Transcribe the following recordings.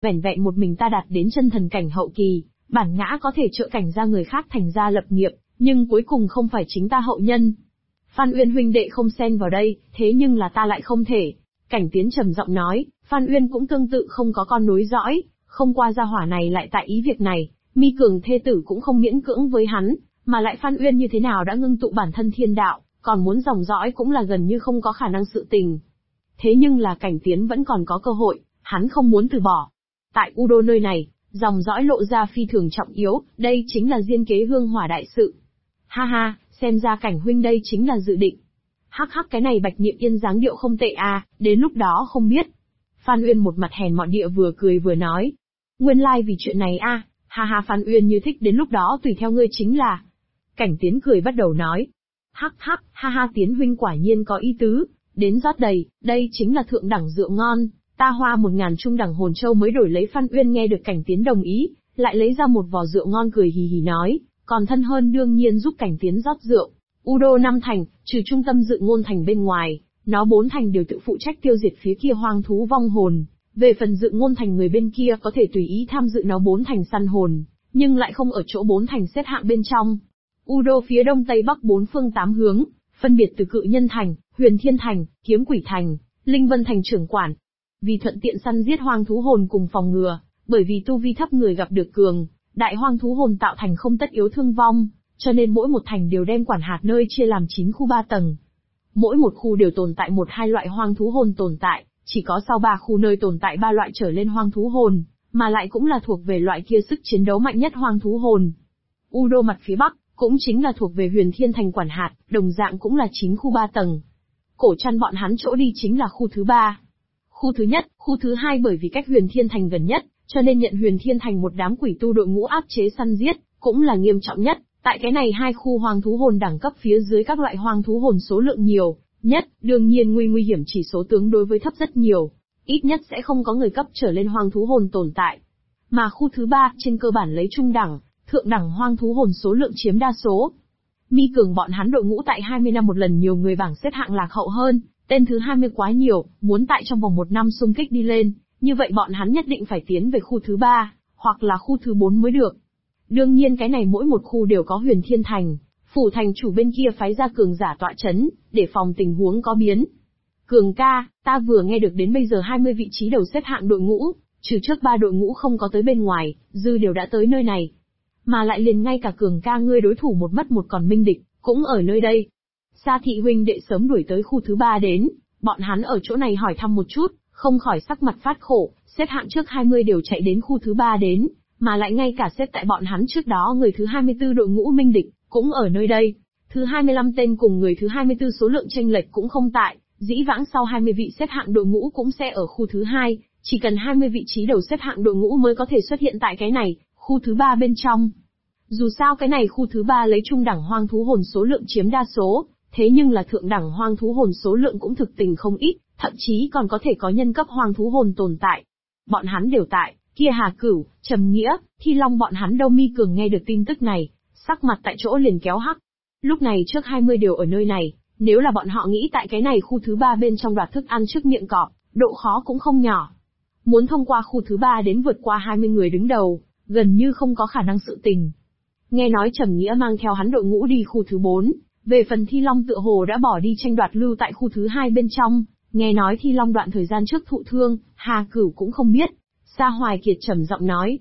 vẻn vẹn một mình ta đạt đến chân thần cảnh hậu kỳ, bản ngã có thể trợ cảnh ra người khác thành ra lập nghiệp, nhưng cuối cùng không phải chính ta hậu nhân. Phan Uyên huynh đệ không xen vào đây, thế nhưng là ta lại không thể. Cảnh Tiến trầm giọng nói, Phan Uyên cũng tương tự không có con nối dõi, không qua gia hỏa này lại tại ý việc này, Mi Cường thê tử cũng không miễn cưỡng với hắn, mà lại Phan Uyên như thế nào đã ngưng tụ bản thân thiên đạo, còn muốn dòng dõi cũng là gần như không có khả năng sự tình. Thế nhưng là Cảnh Tiến vẫn còn có cơ hội, hắn không muốn từ bỏ. Tại U Đô nơi này, dòng dõi lộ ra phi thường trọng yếu, đây chính là diên kế hương hỏa đại sự. Ha ha, xem ra Cảnh huynh đây chính là dự định. Hắc hắc, cái này Bạch Niệm Yên dáng điệu không tệ à, đến lúc đó không biết. Phan Uyên một mặt hèn mọn địa vừa cười vừa nói. Nguyên lai vì chuyện này a, ha ha, Phan Uyên như thích đến lúc đó tùy theo ngươi chính là. Cảnh Tiến cười bắt đầu nói. Hắc hắc, ha ha, Tiến huynh quả nhiên có ý tứ, đến rót đầy, đây chính là thượng đẳng rượu ngon, ta hoa 1000 trung đẳng hồn châu mới đổi lấy. Phan Uyên nghe được Cảnh Tiến đồng ý, lại lấy ra một vò rượu ngon cười hì hì nói, còn thân hơn đương nhiên giúp Cảnh Tiến rót rượu. U Đô 5 thành, trừ trung tâm Dự Ngôn thành bên ngoài, nó 4 thành đều tự phụ trách tiêu diệt phía kia hoang thú vong hồn. Về phần Dự Ngôn thành người bên kia có thể tùy ý tham dự nó 4 thành săn hồn, nhưng lại không ở chỗ 4 thành xếp hạng bên trong. U Đô phía đông tây bắc 4 phương 8 hướng, phân biệt từ Cự Nhân thành, Huyền Thiên thành, Kiếm Quỷ thành, Linh Vân thành trưởng quản. Vì thuận tiện săn giết hoang thú hồn cùng phòng ngừa, bởi vì tu vi thấp người gặp được cường đại hoang thú hồn tạo thành không tất yếu thương vong, cho nên mỗi một thành đều đem quản hạt nơi chia làm 9 khu 3 tầng. Mỗi một khu đều tồn tại 1-2 loại hoang thú hồn tồn tại, chỉ có sau 3 khu nơi tồn tại 3 loại trở lên hoang thú hồn, mà lại cũng là thuộc về loại kia sức chiến đấu mạnh nhất hoang thú hồn. U Đô mặt phía bắc, cũng chính là thuộc về Huyền Thiên thành quản hạt, đồng dạng cũng là 9 khu 3 tầng. Cổ Trăn bọn hắn chỗ đi chính là khu thứ 3. Khu thứ nhất, khu thứ 2 bởi vì cách Huyền Thiên thành gần nhất, cho nên nhận Huyền Thiên thành một đám quỷ tu đội ngũ áp chế săn giết, cũng là nghiêm trọng nhất. Tại cái này 2 khu hoang thú hồn đẳng cấp phía dưới các loại hoang thú hồn số lượng nhiều nhất, đương nhiên nguy hiểm chỉ số tương đối với thấp rất nhiều, ít nhất sẽ không có người cấp trở lên hoang thú hồn tồn tại. Mà khu thứ 3 trên cơ bản lấy trung đẳng, thượng đẳng hoang thú hồn số lượng chiếm đa số. Mi Cường bọn hắn đội ngũ tại 20 năm một lần nhiều người bảng xếp hạng lạc hậu hơn, tên thứ 20 quá nhiều, muốn tại trong vòng 1 năm xung kích đi lên, như vậy bọn hắn nhất định phải tiến về khu thứ 3, hoặc là khu thứ 4 mới được. Đương nhiên cái này mỗi một khu đều có Huyền Thiên thành, phủ thành chủ bên kia phái ra cường giả tọa chấn, để phòng tình huống có biến. Cường ca, ta vừa nghe được đến bây giờ 20 vị trí đầu xếp hạng đội ngũ, trừ trước 3 đội ngũ không có tới bên ngoài, dư đều đã tới nơi này. Mà lại liền ngay cả Cường ca ngươi đối thủ một mất một còn Minh Địch, cũng ở nơi đây. Sa thị huynh đệ sớm đuổi tới khu thứ 3 đến, bọn hắn ở chỗ này hỏi thăm một chút, không khỏi sắc mặt phát khổ, xếp hạng trước 20 đều chạy đến khu thứ 3 đến. Mà lại ngay cả xếp tại bọn hắn trước đó người thứ 24 đội ngũ Minh Địch, cũng ở nơi đây. Thứ 25 tên cùng người thứ 24 số lượng chênh lệch cũng không tại, dĩ vãng sau 20 vị xếp hạng đội ngũ cũng sẽ ở khu thứ 2, chỉ cần 20 vị trí đầu xếp hạng đội ngũ mới có thể xuất hiện tại cái này, khu thứ 3 bên trong. Dù sao cái này khu thứ 3 lấy trung đẳng hoang thú hồn số lượng chiếm đa số, thế nhưng là thượng đẳng hoang thú hồn số lượng cũng thực tình không ít, thậm chí còn có thể có nhân cấp hoang thú hồn tồn tại. Bọn hắn đều tại. Kia Hà Cửu, Trầm Nghĩa, Thi Long bọn hắn đâu. Mi Cường nghe được tin tức này, sắc mặt tại chỗ liền kéo hắc. Lúc này trước 20 đều ở nơi này, nếu là bọn họ nghĩ tại cái này khu thứ 3 bên trong đoạt thức ăn trước miệng cọp, độ khó cũng không nhỏ. Muốn thông qua khu thứ 3 đến vượt qua 20 người đứng đầu, gần như không có khả năng sự tình. Nghe nói Trầm Nghĩa mang theo hắn đội ngũ đi khu thứ 4, về phần Thi Long tựa hồ đã bỏ đi tranh đoạt lưu tại khu thứ 2 bên trong, nghe nói Thi Long đoạn thời gian trước thụ thương, Hà Cửu cũng không biết. Sa Hoài Kiệt trầm giọng nói.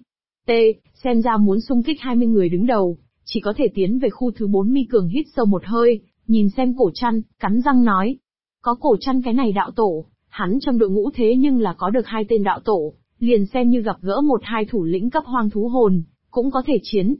Xem ra muốn xung kích 20 người đứng đầu, chỉ có thể tiến về khu thứ 4. Mi Cường hít sâu một hơi, nhìn xem Cổ Trăn, cắn răng nói. Có Cổ Trăn cái này đạo tổ, hắn trong đội ngũ thế nhưng là có được 2 tên đạo tổ, liền xem như gặp gỡ 1-2 thủ lĩnh cấp hoang thú hồn, cũng có thể chiến.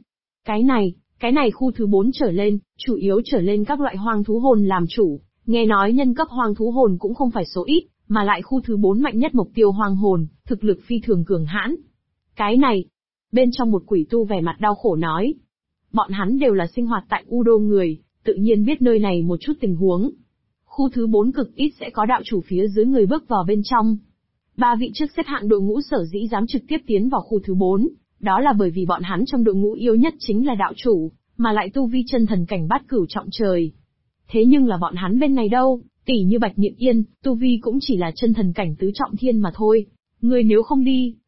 Cái này khu thứ 4 trở lên, chủ yếu trở lên các loại hoang thú hồn làm chủ, nghe nói nhân cấp hoang thú hồn cũng không phải số ít. Mà lại khu thứ 4 mạnh nhất mục tiêu hoang hồn, thực lực phi thường cường hãn. Cái này, bên trong một quỷ tu vẻ mặt đau khổ nói. Bọn hắn đều là sinh hoạt tại U Đô người, tự nhiên biết nơi này một chút tình huống. Khu thứ 4 cực ít sẽ có đạo chủ phía dưới người bước vào bên trong. 3 vị trước xếp hạng đội ngũ sở dĩ dám trực tiếp tiến vào khu thứ 4, đó là bởi vì bọn hắn trong đội ngũ yếu nhất chính là đạo chủ, mà lại tu vi chân thần cảnh bát cửu trọng trời. Thế nhưng là bọn hắn bên này đâu? Tỷ như Bạch Niệm Yên, tu vi cũng chỉ là chân thần cảnh tứ trọng thiên mà thôi. Ngươi nếu không đi,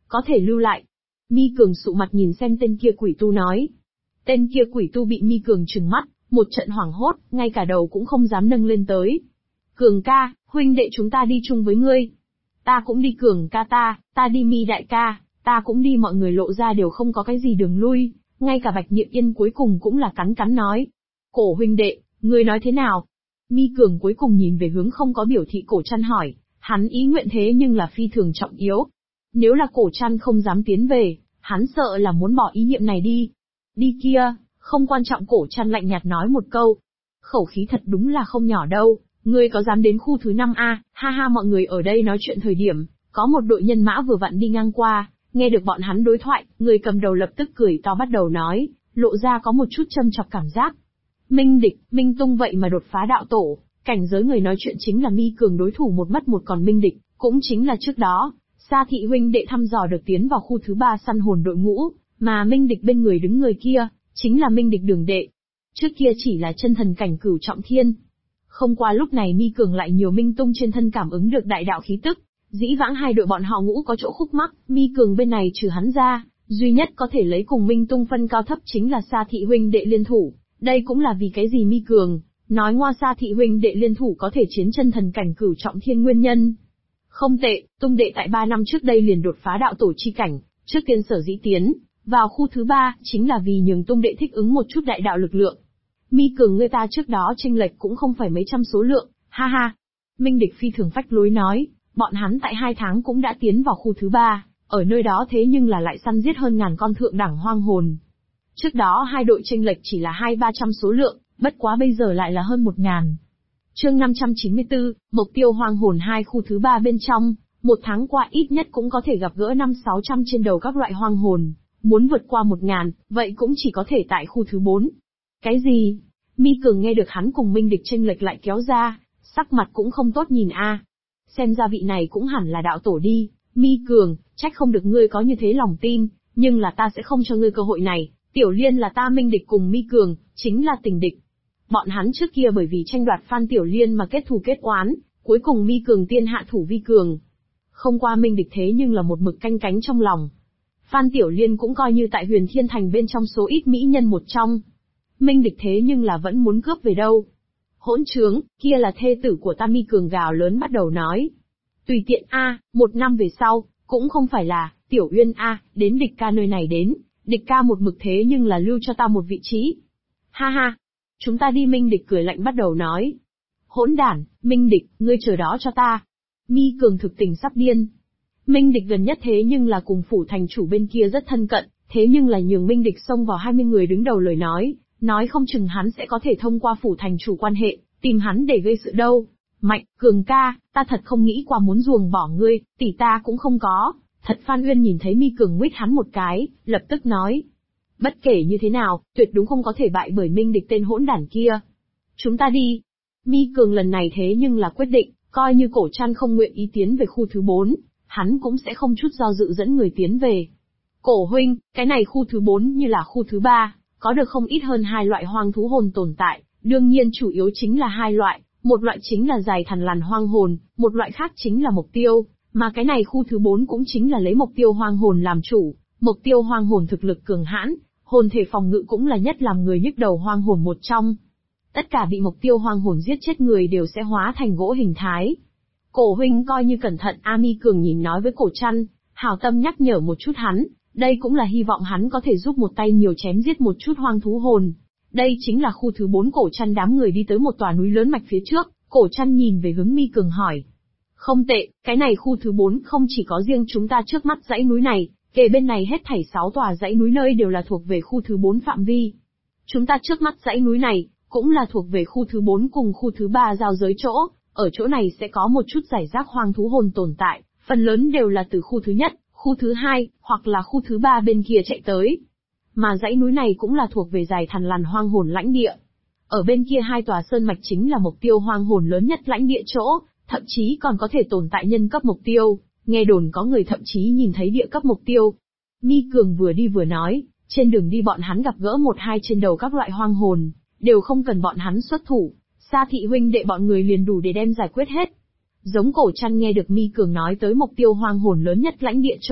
có thể lưu lại. Mi Cường sụ mặt nhìn xem tên kia quỷ tu nói. Tên kia quỷ tu bị Mi Cường trừng mắt, một trận hoảng hốt, ngay cả đầu cũng không dám nâng lên tới. Cường ca, huynh đệ chúng ta đi chung với ngươi. Ta cũng đi Cường ca ta đi Mi đại ca, ta cũng đi, mọi người lộ ra đều không có cái gì đường lui, ngay cả Bạch Niệm Yên cuối cùng cũng là cắn cắn nói. Cổ huynh đệ, ngươi nói thế nào? Mi Cường cuối cùng nhìn về hướng không có biểu thị Cổ Trăn hỏi, hắn ý nguyện thế nhưng là phi thường trọng yếu. Nếu là Cổ Trăn không dám tiến về, hắn sợ là muốn bỏ ý niệm này đi. Đi kia, không quan trọng. Cổ Trăn lạnh nhạt nói một câu. Khẩu khí thật đúng là không nhỏ đâu, ngươi có dám đến khu thứ 5A, ha ha. Mọi người ở đây nói chuyện thời điểm, có một đội nhân mã vừa vặn đi ngang qua, nghe được bọn hắn đối thoại, người cầm đầu lập tức cười to bắt đầu nói, lộ ra có một chút châm chọc cảm giác. Minh Địch, Minh Tung vậy mà đột phá đạo tổ, cảnh giới người nói chuyện chính là Mi Cường đối thủ một mất một, còn Minh Địch, cũng chính là trước đó, Sa Thị huynh đệ thăm dò được tiến vào khu thứ 3 săn hồn đội ngũ, mà Minh Địch bên người đứng người kia, chính là Minh Địch đường đệ. Trước kia chỉ là chân thần cảnh cửu trọng thiên. Không qua lúc này Mi Cường lại nhiều Minh Tung trên thân cảm ứng được đại đạo khí tức, dĩ vãng hai đội bọn họ ngũ có chỗ khúc mắc, Mi Cường bên này trừ hắn ra, duy nhất có thể lấy cùng Minh Tung phân cao thấp chính là Sa Thị huynh đệ liên thủ. Đây cũng là vì cái gì Mi Cường nói ngoa Sa Thị huynh đệ liên thủ có thể chiến chân thần cảnh cửu trọng thiên nguyên nhân. Không tệ, Tung đệ tại 3 năm trước đây liền đột phá đạo tổ chi cảnh, trước tiên sở dĩ tiến vào khu thứ 3 chính là vì nhường Tung đệ thích ứng một chút đại đạo lực lượng. Mi Cường người ta trước đó chênh lệch cũng không phải mấy trăm số lượng, ha ha. Minh Địch phi thường phách lối nói, bọn hắn tại 2 tháng cũng đã tiến vào khu thứ 3, ở nơi đó thế nhưng là lại săn giết hơn ngàn con thượng đẳng hoang hồn. Trước đó hai đội chênh lệch chỉ là 200-300 số lượng, bất quá bây giờ lại là hơn 1000. Chương 594, mục tiêu hoang hồn 2 khu thứ 3 bên trong, 1 tháng qua ít nhất cũng có thể gặp gỡ 500-600 trên đầu các loại hoang hồn, muốn vượt qua 1000, vậy cũng chỉ có thể tại khu thứ 4. Cái gì? Mi Cường nghe được hắn cùng Minh Địch chênh lệch lại kéo ra, sắc mặt cũng không tốt nhìn a. Xem ra vị này cũng hẳn là đạo tổ đi, Mi Cường, trách không được ngươi có như thế lòng tin, nhưng là ta sẽ không cho ngươi cơ hội này. Tiểu Liên là ta Minh Địch cùng Mi Cường, chính là tình địch. Bọn hắn trước kia bởi vì tranh đoạt Phan Tiểu Liên mà kết thù kết oán, cuối cùng Mi Cường tiên hạ thủ vi cường. Không qua Minh Địch thế nhưng là một mực canh cánh trong lòng. Phan Tiểu Liên cũng coi như tại Huyền Thiên Thành bên trong số ít mỹ nhân một trong. Minh Địch thế nhưng là vẫn muốn cướp về đâu. Hỗn trướng, kia là thê tử của ta. Mi Cường gào lớn bắt đầu nói. Tùy tiện a, 1 năm về sau, cũng không phải là, Tiểu Uyên a, đến địch ca nơi này đến. Địch ca một mực thế nhưng là lưu cho ta một vị trí. Ha ha, chúng ta đi. Minh Địch cười lạnh bắt đầu nói. Hỗn đản, Minh Địch, ngươi chờ đó cho ta. Mi Cường thực tình sắp điên. Minh Địch gần nhất thế nhưng là cùng phủ thành chủ bên kia rất thân cận, thế nhưng là nhường Minh Địch xông vào 20 người đứng đầu lời nói không chừng hắn sẽ có thể thông qua phủ thành chủ quan hệ, tìm hắn để gây sự đâu. Mạnh, Cường ca, ta thật không nghĩ qua muốn ruồng bỏ ngươi, tỷ ta cũng không có. Thật. Phan Uyên nhìn thấy Mi Cường nguyết hắn một cái, lập tức nói. Bất kể như thế nào, tuyệt đúng không có thể bại bởi Minh Địch tên hỗn đản kia. Chúng ta đi. Mi Cường lần này thế nhưng là quyết định, coi như Cổ Trăn không nguyện ý tiến về khu thứ 4, hắn cũng sẽ không chút do dự dẫn người tiến về. Cổ huynh, cái này khu thứ 4 như là khu thứ 3, có được không ít hơn 2 loại hoang thú hồn tồn tại, đương nhiên chủ yếu chính là 2 loại, một loại chính là dài thằn lằn hoang hồn, một loại khác chính là mục tiêu. Mà cái này khu thứ 4 cũng chính là lấy mục tiêu hoang hồn làm chủ, mục tiêu hoang hồn thực lực cường hãn, hồn thể phòng ngự cũng là nhất làm người nhức đầu hoang hồn một trong. Tất cả bị mục tiêu hoang hồn giết chết người đều sẽ hóa thành gỗ hình thái. Cổ huynh coi như cẩn thận. Mi Cường nhìn nói với Cổ Trăn, hảo tâm nhắc nhở một chút hắn, đây cũng là hy vọng hắn có thể giúp một tay nhiều chém giết một chút hoang thú hồn. Đây chính là khu thứ 4. Cổ Trăn đám người đi tới một tòa núi lớn mạch phía trước, Cổ Trăn nhìn về hướng Mi Cường hỏi. Không tệ, cái này khu thứ 4 không chỉ có riêng chúng ta trước mắt dãy núi này, kề bên này hết thảy 6 tòa dãy núi nơi đều là thuộc về khu thứ 4 phạm vi. Chúng ta trước mắt dãy núi này, cũng là thuộc về khu thứ 4 cùng khu thứ 3 giao giới chỗ, ở chỗ này sẽ có một chút giải rác hoang thú hồn tồn tại, phần lớn đều là từ khu thứ nhất, khu thứ 2, hoặc là khu thứ 3 bên kia chạy tới. Mà dãy núi này cũng là thuộc về dài thằn lằn hoang hồn lãnh địa. Ở bên kia 2 tòa sơn mạch chính là mục tiêu hoang hồn lớn nhất lãnh địa chỗ, thậm chí còn có thể tồn tại nhân cấp mục tiêu, nghe đồn có người thậm chí nhìn thấy địa cấp mục tiêu. Mi Cường vừa đi vừa nói, trên đường đi bọn hắn gặp gỡ 1-2 trên đầu các loại hoang hồn, đều không cần bọn hắn xuất thủ, Sa Thị huynh đệ bọn người liền đủ để đem giải quyết hết. Giống Cổ Trăn nghe được Mi Cường nói tới mục tiêu hoang hồn lớn nhất lãnh địa chỗ,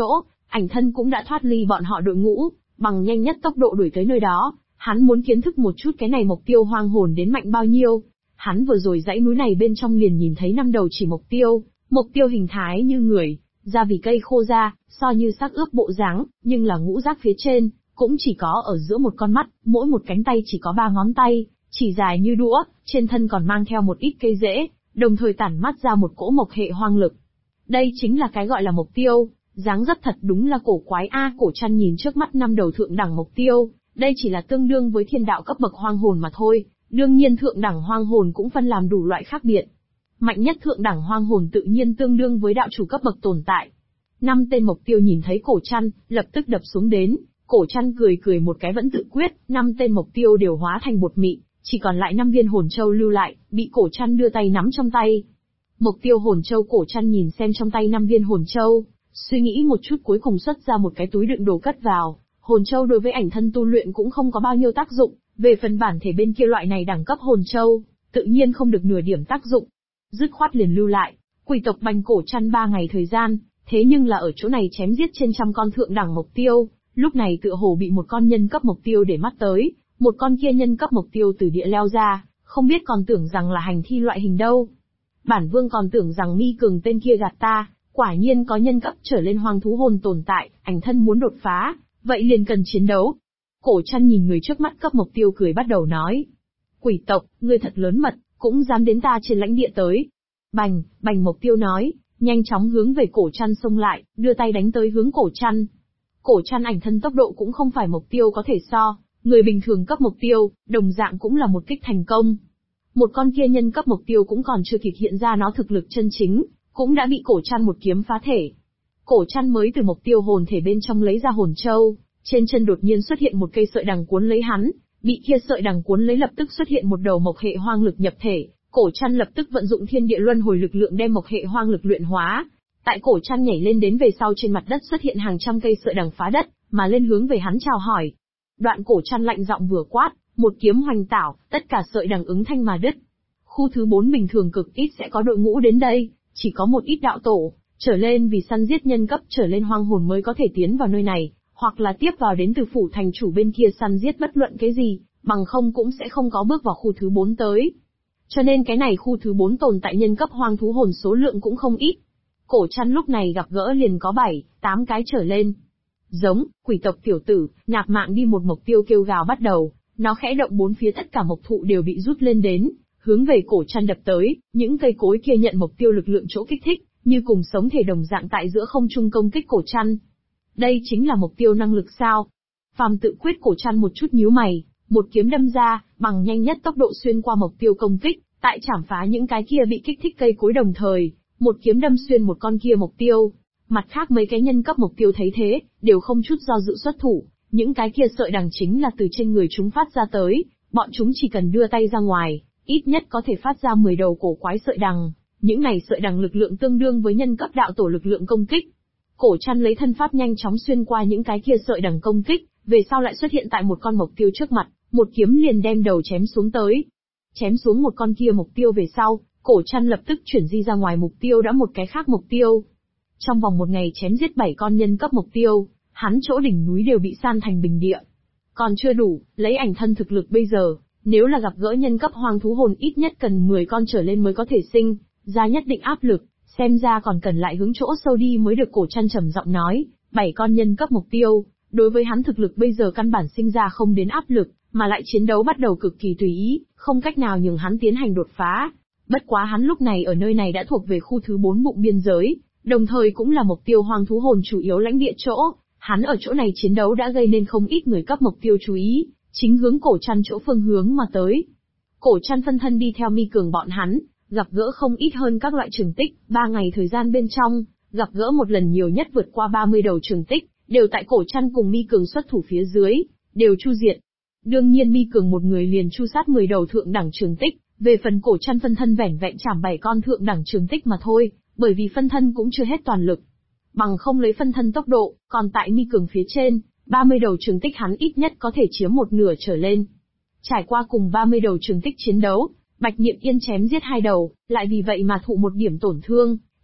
ảnh thân cũng đã thoát ly bọn họ đội ngũ, bằng nhanh nhất tốc độ đuổi tới nơi đó. Hắn muốn kiến thức một chút cái này mục tiêu hoang hồn đến mạnh bao nhiêu. Hắn vừa rồi dãy núi này bên trong liền nhìn thấy 5 đầu chỉ mục tiêu hình thái như người, da vì cây khô ra, so như xác ướp bộ dáng, nhưng là ngũ giác phía trên, cũng chỉ có ở giữa một con mắt, mỗi một cánh tay chỉ có 3 ngón tay, chỉ dài như đũa, trên thân còn mang theo một ít cây rễ, đồng thời tản mát ra một cỗ mộc hệ hoang lực. Đây chính là cái gọi là mục tiêu, dáng rất thật đúng là cổ quái a. Cổ Trăn nhìn trước mắt 5 đầu thượng đẳng mục tiêu, đây chỉ là tương đương với thiên đạo cấp bậc hoang hồn mà thôi, đương nhiên thượng đẳng hoang hồn cũng phân làm đủ loại khác biệt. Mạnh nhất thượng đẳng hoang hồn tự nhiên tương đương với đạo chủ cấp bậc tồn tại. 5 tên mục tiêu nhìn thấy Cổ Trăn, lập tức đập xuống đến, Cổ Trăn cười một cái vẫn tự quyết, 5 tên mục tiêu đều hóa thành bột mịn, chỉ còn lại 5 viên hồn châu lưu lại, bị Cổ Trăn đưa tay nắm trong tay. Mục tiêu hồn châu Cổ Trăn nhìn xem trong tay 5 viên hồn châu, suy nghĩ một chút cuối cùng xuất ra một cái túi đựng đồ cất vào. Hồn châu đối với ảnh thân tu luyện cũng không có bao nhiêu tác dụng, về phần bản thể bên kia loại này đẳng cấp hồn châu, tự nhiên không được nửa điểm tác dụng. Dứt khoát liền lưu lại, quỷ tộc bành Cổ Trăn 3 ngày thời gian, thế nhưng là ở chỗ này chém giết trên trăm con thượng đẳng mục tiêu, lúc này tựa hồ bị một con nhân cấp mục tiêu để mắt tới, một con kia nhân cấp mục tiêu từ địa leo ra, không biết còn tưởng rằng là hành thi loại hình đâu. Bản vương còn tưởng rằng Mi Cường tên kia gạt ta, quả nhiên có nhân cấp trở lên hoang thú hồn tồn tại, ảnh thân muốn đột phá, vậy liền cần chiến đấu. Cổ Trăn nhìn người trước mắt cấp mục tiêu cười bắt đầu nói. Quỷ tộc, ngươi thật lớn mật, cũng dám đến ta trên lãnh địa tới. Bành mục tiêu nói, nhanh chóng hướng về Cổ Trăn xông lại, đưa tay đánh tới hướng Cổ Trăn. Cổ Trăn ảnh thân tốc độ cũng không phải mục tiêu có thể so, người bình thường cấp mục tiêu, đồng dạng cũng là một kích thành công. Một con kia nhân cấp mục tiêu cũng còn chưa kịp hiện ra nó thực lực chân chính, cũng đã bị Cổ Trăn một kiếm phá thể. Cổ Trăn mới từ mục tiêu hồn thể bên trong lấy ra hồn châu, trên chân đột nhiên xuất hiện một cây sợi đằng cuốn lấy hắn, bị kia sợi đằng cuốn lấy lập tức xuất hiện một đầu mộc hệ hoang lực nhập thể, Cổ Trăn lập tức vận dụng thiên địa luân hồi lực lượng đem mộc hệ hoang lực luyện hóa. Tại Cổ Trăn nhảy lên đến về sau trên mặt đất xuất hiện hàng trăm cây sợi đằng phá đất, mà lên hướng về hắn chào hỏi. Đoạn Cổ Trăn lạnh giọng vừa quát, một kiếm hoành tảo, tất cả sợi đằng ứng thanh mà đứt. Khu thứ 4 bình thường cực ít sẽ có đội ngũ đến đây, chỉ có một ít đạo tổ trở lên vì săn giết nhân cấp trở lên hoang hồn mới có thể tiến vào nơi này, hoặc là tiếp vào đến từ phủ thành chủ bên kia săn giết bất luận cái gì, bằng không cũng sẽ không có bước vào khu thứ 4 tới. Cho nên cái này khu thứ 4 tồn tại nhân cấp hoang thú hồn số lượng cũng không ít. Cổ Trăn lúc này gặp gỡ liền có 7-8 cái trở lên. Giống, quỷ tộc tiểu tử, nạp mạng đi, một mục tiêu kêu gào bắt đầu, nó khẽ động bốn phía tất cả mộc thụ đều bị rút lên đến, hướng về Cổ Trăn đập tới, những cây cối kia nhận mục tiêu lực lượng chỗ kích thích, như cùng sống thể đồng dạng tại giữa không trung công kích Cổ Trăn. Đây chính là mục tiêu năng lực sao? Phàm tự quyết Cổ Trăn một chút nhíu mày, một kiếm đâm ra, bằng nhanh nhất tốc độ xuyên qua mục tiêu công kích, tại chảm phá những cái kia bị kích thích cây cối đồng thời, một kiếm đâm xuyên một con kia mục tiêu. Mặt khác mấy cái nhân cấp mục tiêu thấy thế, đều không chút do dự xuất thủ, những cái kia sợi đằng chính là từ trên người chúng phát ra tới, bọn chúng chỉ cần đưa tay ra ngoài, ít nhất có thể phát ra 10 đầu cổ quái sợi đằng, những này sợi đằng lực lượng tương đương với nhân cấp đạo tổ lực lượng công kích. Cổ Trăn lấy thân pháp nhanh chóng xuyên qua những cái kia sợi đằng công kích, về sau lại xuất hiện tại một con mục tiêu trước mặt, một kiếm liền đem đầu chém xuống tới. Chém xuống một con kia mục tiêu về sau, Cổ Trăn lập tức chuyển di ra ngoài mục tiêu đã một cái khác mục tiêu. Trong vòng một ngày chém giết 7 con nhân cấp mục tiêu, hắn chỗ đỉnh núi đều bị san thành bình địa. Còn chưa đủ, lấy ảnh thân thực lực bây giờ, nếu là gặp gỡ nhân cấp hoang thú hồn ít nhất cần 10 con trở lên mới có thể sinh ra nhất định áp lực, xem ra còn cần lại hướng chỗ sâu đi mới được. Cổ Trăn trầm giọng nói, 7 con nhân cấp mục tiêu, đối với hắn thực lực bây giờ căn bản sinh ra không đến áp lực, mà lại chiến đấu bắt đầu cực kỳ tùy ý, không cách nào nhường hắn tiến hành đột phá. Bất quá hắn lúc này ở nơi này đã thuộc về khu thứ 4 bụng biên giới, đồng thời cũng là mục tiêu hoang thú hồn chủ yếu lãnh địa chỗ, hắn ở chỗ này chiến đấu đã gây nên không ít người cấp mục tiêu chú ý, chính hướng Cổ Trăn chỗ phương hướng mà tới. Cổ Trăn phân thân đi theo Mi Cường bọn hắn, gặp gỡ không ít hơn các loại trường tích, 3 ngày thời gian bên trong, gặp gỡ một lần nhiều nhất vượt qua 30 đầu trường tích, đều tại Cổ Trăn cùng Mi Cường xuất thủ phía dưới, đều chu diệt. Đương nhiên Mi Cường một người liền chu sát 10 đầu thượng đẳng trường tích, về phần Cổ Trăn phân thân vẻn vẹn chảm 7 con thượng đẳng trường tích mà thôi, bởi vì phân thân cũng chưa hết toàn lực. Bằng không lấy phân thân tốc độ, còn tại Mi Cường phía trên, 30 đầu trường tích hắn ít nhất có thể chiếm một nửa trở lên. Trải qua cùng 30 đầu trường tích chiến đấu, Bạch Niệm Yên chém giết 2 đầu, lại vì vậy mà thụ một điểm tổn thương,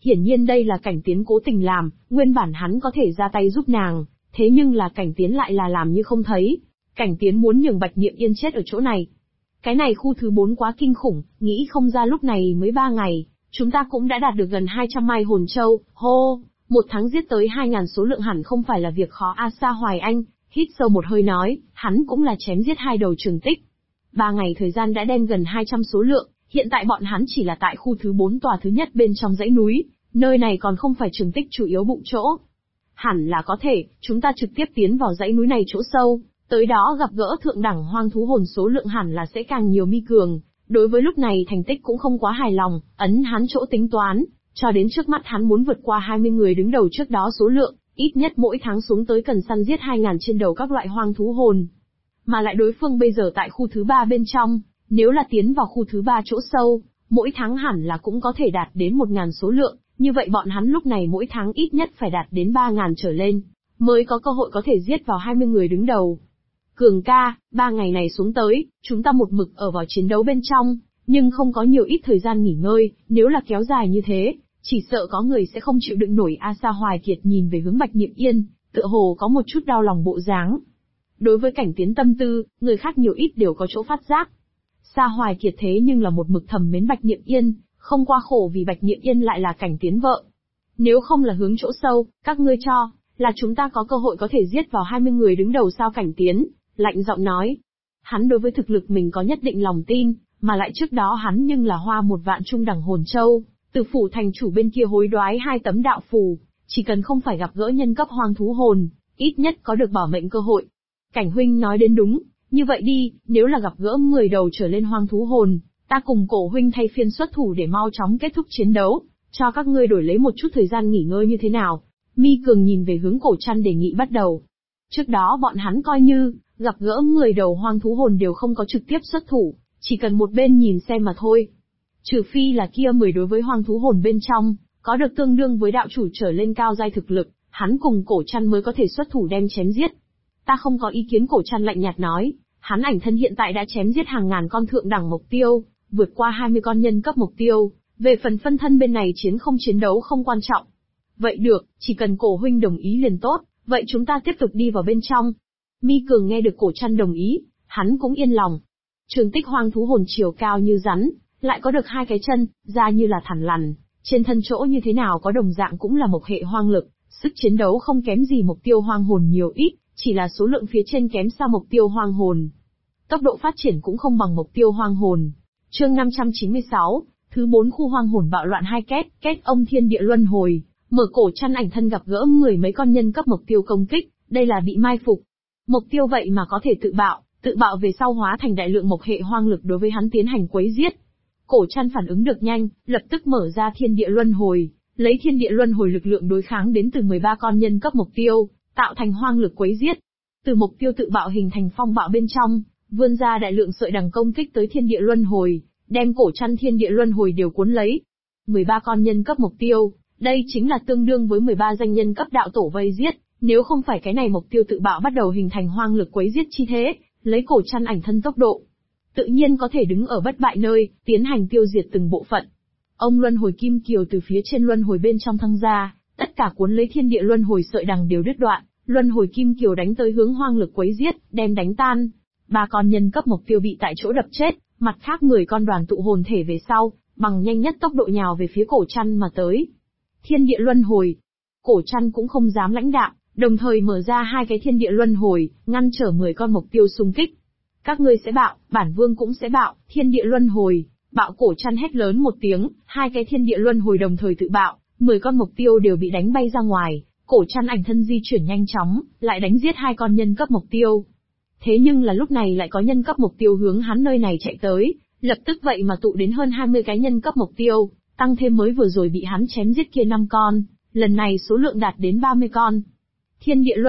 Hiển nhiên đây là Cảnh Tiến cố tình làm, nguyên bản hắn có thể ra tay giúp nàng, thế nhưng là Cảnh Tiến lại là làm như không thấy. Cảnh Tiến muốn nhường Bạch Niệm Yên chết ở chỗ này. Cái này khu thứ 4 quá kinh khủng, nghĩ không ra lúc này mới 3 ngày, chúng ta cũng đã đạt được gần 200 mai hồn châu, hô, một tháng giết tới 2.000 số lượng hẳn không phải là việc khó. Sa Hoài Anh hít sâu một hơi nói, hắn cũng là chém giết 2 đầu trường tích. 3 ngày thời gian đã đem gần 200 số lượng, hiện tại bọn hắn chỉ là tại khu thứ 4 tòa thứ nhất bên trong dãy núi, nơi này còn không phải trường tích chủ yếu bụng chỗ. Hẳn là có thể, chúng ta trực tiếp tiến vào dãy núi này chỗ sâu, tới đó gặp gỡ thượng đẳng hoang thú hồn số lượng hẳn là sẽ càng nhiều. Mi Cường, đối với lúc này thành tích cũng không quá hài lòng, ấn hắn chỗ tính toán, cho đến trước mắt hắn muốn vượt qua 20 người đứng đầu trước đó số lượng, ít nhất mỗi tháng xuống tới cần săn giết 2.000 trên đầu các loại hoang thú hồn. Mà lại đối phương bây giờ tại khu thứ 3 bên trong, nếu là tiến vào khu thứ 3 chỗ sâu, mỗi tháng hẳn là cũng có thể đạt đến 1.000 số lượng, như vậy bọn hắn lúc này mỗi tháng ít nhất phải đạt đến 3.000 trở lên, mới có cơ hội có thể giết vào 20 người đứng đầu. Cường ca, 3 ngày này xuống tới, chúng ta một mực ở vào chiến đấu bên trong, nhưng không có nhiều ít thời gian nghỉ ngơi, nếu là kéo dài như thế, chỉ sợ có người sẽ không chịu đựng nổi. Sa Hoài Kiệt nhìn về hướng Bạch Niệm Yên, tựa hồ có một chút đau lòng bộ dáng. Đối với Cảnh Tiến tâm tư, người khác nhiều ít đều có chỗ phát giác. Sa Hoài Kiệt thế nhưng là một mực thầm mến Bạch Niệm Yên, không qua khổ vì Bạch Niệm Yên lại là Cảnh Tiến vợ. Nếu không là hướng chỗ sâu, các ngươi cho, là chúng ta có cơ hội có thể giết vào 20 người đứng đầu sao? Cảnh Tiến lạnh giọng nói. Hắn đối với thực lực mình có nhất định lòng tin, mà lại trước đó hắn nhưng là hoa 1 vạn trung đẳng hồn châu, từ phủ thành chủ bên kia hối đoái 2 tấm đạo phù, chỉ cần không phải gặp gỡ nhân cấp hoang thú hồn, ít nhất có được bảo mệnh cơ hội. Cảnh huynh nói đến đúng, như vậy đi, nếu là gặp gỡ 10 đầu trở lên hoang thú hồn, ta cùng Cổ huynh thay phiên xuất thủ để mau chóng kết thúc chiến đấu, cho các ngươi đổi lấy một chút thời gian nghỉ ngơi như thế nào? Mi Cường nhìn về hướng Cổ Trăn đề nghị bắt đầu. Trước đó bọn hắn coi như gặp gỡ 10 đầu hoang thú hồn đều không có trực tiếp xuất thủ, chỉ cần một bên nhìn xem mà thôi. Trừ phi là kia 10 đối với hoang thú hồn bên trong, có được tương đương với đạo chủ trở lên cao giai thực lực, hắn cùng Cổ Trăn mới có thể xuất thủ đem chém giết. Ta không có ý kiến. Cổ Trăn lạnh nhạt nói, hắn ảnh thân hiện tại đã chém giết hàng ngàn con thượng đẳng mục tiêu, vượt qua 20 con nhân cấp mục tiêu, về phần phân thân bên này chiến không chiến đấu không quan trọng. Vậy được, chỉ cần Cổ huynh đồng ý liền tốt, vậy chúng ta tiếp tục đi vào bên trong. Mi Cường nghe được Cổ Trăn đồng ý, hắn cũng yên lòng. Trường tích hoang thú hồn chiều cao như rắn, lại có được 2 cái chân, da như là thằn lằn, trên thân chỗ như thế nào có đồng dạng cũng là mộc hệ hoang lực, sức chiến đấu không kém gì mục tiêu hoang hồn nhiều ít, chỉ là số lượng phía trên kém xa mục tiêu hoang hồn. Tốc độ phát triển cũng không bằng mục tiêu hoang hồn. Chương 596, thứ 4 khu hoang hồn bạo loạn 2 kết ông thiên địa luân hồi, mở Cổ Trăn ảnh thân gặp gỡ 10 mấy con nhân cấp mục tiêu công kích, đây là bị mai phục. Mục tiêu vậy mà có thể tự bạo về sau hóa thành đại lượng mộc hệ hoang lực đối với hắn tiến hành quấy giết. Cổ Trăn phản ứng được nhanh, lập tức mở ra thiên địa luân hồi, lấy thiên địa luân hồi lực lượng đối kháng đến từ 13 con nhân cấp mục tiêu, tạo thành hoang lực quấy giết. Từ mục tiêu tự bạo hình thành phong bạo bên trong, vươn ra đại lượng sợi đằng công kích tới thiên địa luân hồi, đem Cổ Trăn thiên địa luân hồi đều cuốn lấy. 13 con nhân cấp mục tiêu, đây chính là tương đương với 13 danh nhân cấp đạo tổ vây giết, nếu không phải cái này mục tiêu tự bạo bắt đầu hình thành hoang lực quấy giết chi thế, lấy Cổ Trăn ảnh thân tốc độ, tự nhiên có thể đứng ở bất bại nơi, tiến hành tiêu diệt từng bộ phận. Ông luân hồi kim kiều từ phía trên luân hồi bên trong thăng ra, tất cả cuốn lấy thiên địa luân hồi sợi đằng đều đứt đoạn, luân hồi kim kiều đánh tới hướng hoang lực quấy giết, đem đánh tan. 3 con nhân cấp mục tiêu bị tại chỗ đập chết, mặt khác 10 con đoàn tụ hồn thể về sau, bằng nhanh nhất tốc độ nhào về phía Cổ Trăn mà tới. Thiên địa luân hồi, Cổ Trăn cũng không dám lãnh đạm, đồng thời mở ra 2 cái thiên địa luân hồi, ngăn trở 10 con mục tiêu xung kích. Các ngươi sẽ bạo, bản vương cũng sẽ bạo, thiên địa luân hồi, bạo. Cổ Trăn hét lớn một tiếng, 2 cái thiên địa luân hồi đồng thời tự bạo, 10 con mục tiêu đều bị đánh bay ra ngoài. Cổ Trăn ảnh thân di chuyển nhanh chóng, lại đánh giết 2 con nhân cấp mục tiêu. Thế nhưng là lúc này lại có nhân cấp mục tiêu hướng hắn nơi này chạy tới, lập tức vậy mà tụ đến hơn 20 cái nhân cấp mục tiêu, tăng thêm mới vừa rồi bị hắn chém giết kia 5 con, lần này số lượng đạt đến 30 con. Thiên địa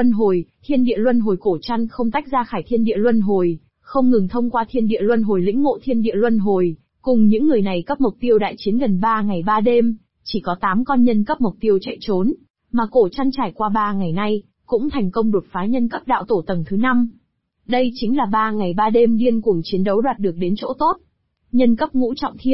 luân hồi. Cổ Trăn không tách ra khải thiên địa luân hồi, không ngừng thông qua thiên địa luân hồi lĩnh ngộ thiên địa luân hồi, cùng những người này cấp mục tiêu đại chiến gần 3 ngày 3 đêm, chỉ có 8 con nhân cấp mục tiêu chạy trốn, mà Cổ Trăn trải qua 3 ngày nay, cũng thành công đột phá nhân cấp đạo tổ tầng thứ 5. Đây chính là 3 ngày 3 đêm điên cuồng chiến đấu đoạt được đến chỗ tốt. Nhân cấp ngũ trọng thiên,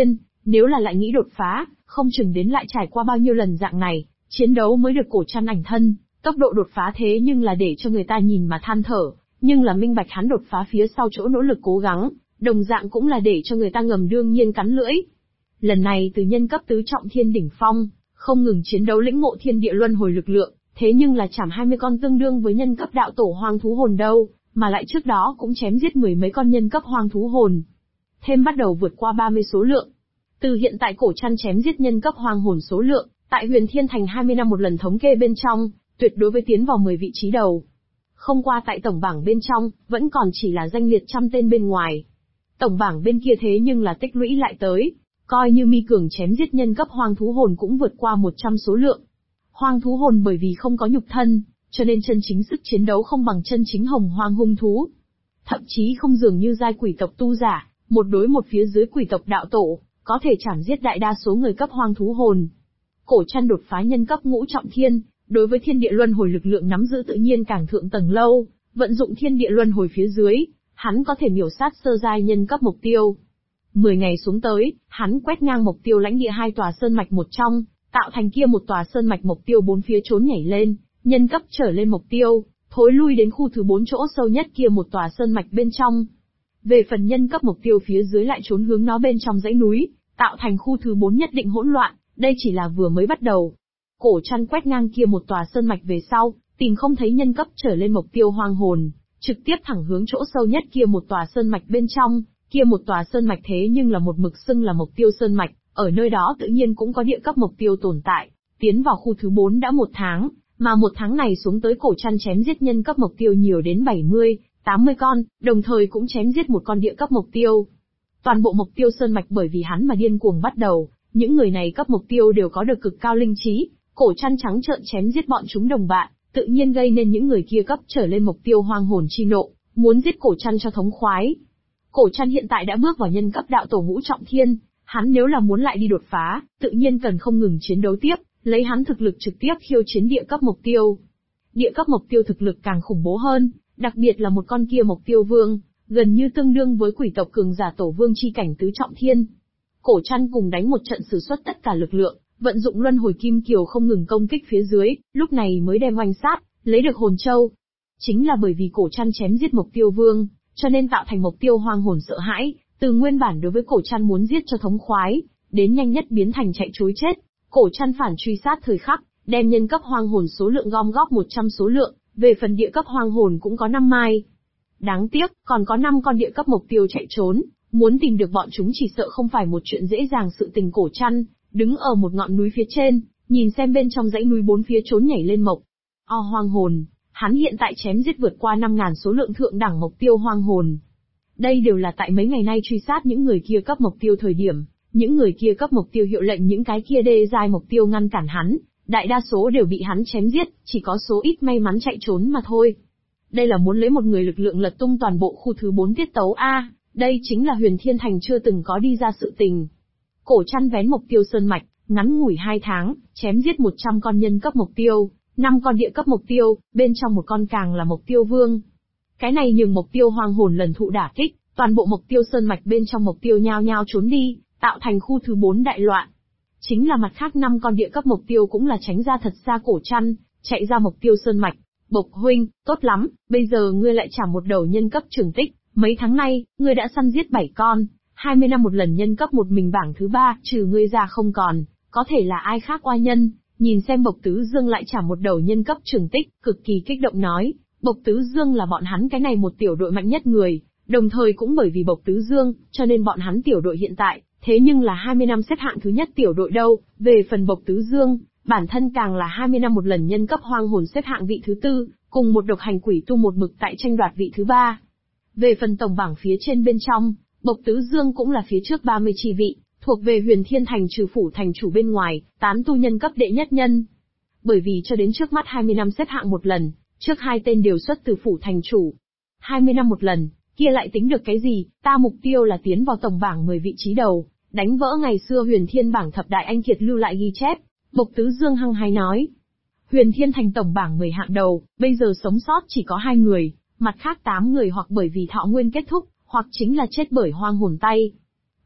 Nếu là lại nghĩ đột phá, không chừng đến lại trải qua bao nhiêu lần dạng này, chiến đấu mới được cổ chăn ảnh thân, tốc độ đột phá thế nhưng là để cho người ta nhìn mà than thở, nhưng là minh bạch hắn đột phá phía sau chỗ nỗ lực cố gắng, đồng dạng cũng là để cho người ta ngầm đương nhiên cắn lưỡi. Lần này từ nhân cấp tứ trọng thiên đỉnh phong, không ngừng chiến đấu lĩnh ngộ thiên địa luân hồi lực lượng, thế nhưng là chảm 20 con tương đương với nhân cấp đạo tổ hoang thú hồn đâu, mà lại trước đó cũng chém giết 10 mấy con nhân cấp hoang thú hồn. Thêm bắt đầu vượt qua 30 số lượng. Từ hiện tại cổ chăn chém giết nhân cấp hoang hồn số lượng, tại Huyền Thiên Thành 20 năm một lần thống kê bên trong, tuyệt đối với tiến vào 10 vị trí đầu. Không qua tại tổng bảng bên trong, vẫn còn chỉ là danh liệt trăm tên bên ngoài. Tổng bảng bên kia thế nhưng là tích lũy lại tới, coi như Mi Cường chém giết nhân cấp hoang thú hồn cũng vượt qua 100 số lượng. Hoang thú hồn bởi vì không có nhục thân, cho nên chân chính sức chiến đấu không bằng chân chính hồng hoang hung thú. Thậm chí không dường như giai quỷ tộc tu giả, một đối một phía dưới quỷ tộc đạo tổ, có thể chảm giết đại đa số người cấp hoang thú hồn. Cổ chăn đột phá nhân cấp ngũ trọng thiên, đối với thiên địa luân hồi lực lượng nắm giữ tự nhiên càng thượng tầng lâu, vận dụng thiên địa luân hồi phía dưới, hắn có thể miểu sát sơ giai nhân cấp mục tiêu. 10 ngày xuống tới, hắn quét ngang mục tiêu lãnh địa 2 tòa sơn mạch một trong, tạo thành kia một tòa sơn mạch mục tiêu 4 phía trốn nhảy lên, nhân cấp trở lên mục tiêu, thối lui đến khu thứ 4 chỗ sâu nhất kia một tòa sơn mạch bên trong. Về phần nhân cấp mục tiêu phía dưới lại trốn hướng nó bên trong dãy núi, tạo thành khu thứ 4 nhất định hỗn loạn, đây chỉ là vừa mới bắt đầu. Cổ chăn quét ngang kia một tòa sơn mạch về sau, tìm không thấy nhân cấp trở lên mục tiêu hoang hồn, trực tiếp thẳng hướng chỗ sâu nhất kia một tòa sơn mạch bên trong, kia một tòa sơn mạch thế nhưng là một mực xưng là mục tiêu sơn mạch, ở nơi đó tự nhiên cũng có địa cấp mục tiêu tồn tại, tiến vào khu thứ 4 đã 1 tháng, mà 1 tháng này xuống tới cổ chăn chém giết nhân cấp mục tiêu nhiều đến 70, 80 con, đồng thời cũng chém giết một con địa cấp mục tiêu. Toàn bộ mục tiêu sơn mạch bởi vì hắn mà điên cuồng bắt đầu, những người này cấp mục tiêu đều có được cực cao linh trí, cổ chăn trắng trợn chém giết bọn chúng đồng bạn, tự nhiên gây nên những người kia cấp trở lên mục tiêu hoang hồn chi nộ, muốn giết cổ chăn cho thống khoái. Cổ chăn hiện tại đã bước vào nhân cấp đạo tổ ngũ trọng thiên, hắn nếu là muốn lại đi đột phá, tự nhiên cần không ngừng chiến đấu tiếp, lấy hắn thực lực trực tiếp khiêu chiến địa cấp mục tiêu. Địa cấp mục tiêu thực lực càng khủng bố hơn, đặc biệt là một con kia mục tiêu vương, gần như tương đương với quỷ tộc cường giả tổ vương chi cảnh tứ trọng thiên. Cổ chăn cùng đánh một trận sử xuất tất cả lực lượng, vận dụng luân hồi kim kiều không ngừng công kích phía dưới, lúc này mới đem oanh sát, lấy được hồn châu. Chính là bởi vì cổ chăn chém giết mục tiêu vương, cho nên tạo thành mục tiêu hoang hồn sợ hãi, từ nguyên bản đối với cổ chăn muốn giết cho thống khoái, đến nhanh nhất biến thành chạy trối chết. Cổ chăn phản truy sát thời khắc, đem nhân cấp hoang hồn số lượng gom góp 100 số lượng, về phần địa cấp hoang hồn cũng có 5 mai. Đáng tiếc, còn có 5 con địa cấp mục tiêu chạy trốn, muốn tìm được bọn chúng chỉ sợ không phải một chuyện dễ dàng. Sự tình cổ chăn, đứng ở một ngọn núi phía trên, nhìn xem bên trong dãy núi 4 phía trốn nhảy lên mộc. Hoang hồn, hắn hiện tại chém giết vượt qua 5.000 số lượng thượng đẳng mục tiêu hoang hồn. Đây đều là tại mấy ngày nay truy sát những người kia cấp mục tiêu thời điểm, những người kia cấp mục tiêu hiệu lệnh những cái kia đê giai mục tiêu ngăn cản hắn, đại đa số đều bị hắn chém giết, chỉ có số ít may mắn chạy trốn mà thôi. Đây là muốn lấy một người lực lượng lật tung toàn bộ khu thứ 4 tiết tấu A, đây chính là Huyền Thiên Thành chưa từng có đi ra sự tình. Cổ chăn vén mục tiêu sơn mạch, ngắn ngủi 2 tháng, chém giết 100 con nhân cấp mục tiêu, 5 con địa cấp mục tiêu, bên trong một con càng là mục tiêu vương. Cái này nhường mục tiêu hoang hồn lần thụ đả kích, toàn bộ mục tiêu sơn mạch bên trong mục tiêu nhao nhao trốn đi, tạo thành khu thứ 4 đại loạn. Chính là mặt khác 5 con địa cấp mục tiêu cũng là tránh ra thật xa cổ chăn, chạy ra mục tiêu sơn mạch. Bộc huynh, tốt lắm, bây giờ ngươi lại trả một đầu nhân cấp trưởng tích, mấy tháng nay, ngươi đã săn giết 7 con, 20 năm một lần nhân cấp một mình bảng thứ 3, trừ ngươi ra không còn, có thể là ai khác oai nhân. Nhìn xem Bộc Tứ Dương lại trả một đầu nhân cấp trưởng tích, cực kỳ kích động nói, Bộc Tứ Dương là bọn hắn cái này một tiểu đội mạnh nhất người, đồng thời cũng bởi vì Bộc Tứ Dương, cho nên bọn hắn tiểu đội hiện tại, thế nhưng là 20 năm xếp hạng thứ nhất tiểu đội đâu. Về phần Bộc Tứ Dương, bản thân càng là 20 năm một lần nhân cấp hoang hồn xếp hạng vị thứ 4, cùng một độc hành quỷ tu một mực tại tranh đoạt vị thứ 3. Về phần tổng bảng phía trên bên trong, Bộc Tứ Dương cũng là phía trước 30 chi vị, thuộc về Huyền Thiên Thành trừ phủ thành chủ bên ngoài, tán tu nhân cấp đệ nhất nhân. Bởi vì cho đến trước mắt 20 năm xếp hạng một lần, trước 2 tên đều xuất từ phủ thành chủ. 20 năm một lần, kia lại tính được cái gì, ta mục tiêu là tiến vào tổng bảng 10 vị trí đầu, đánh vỡ ngày xưa Huyền Thiên bảng thập đại anh kiệt lưu lại ghi chép. Bộc Tứ Dương hăng hái nói. Huyền Thiên Thành tổng bảng 10 hạng đầu, bây giờ sống sót chỉ có 2 người, mặt khác 8 người hoặc bởi vì thọ nguyên kết thúc, hoặc chính là chết bởi hoang hồn tay.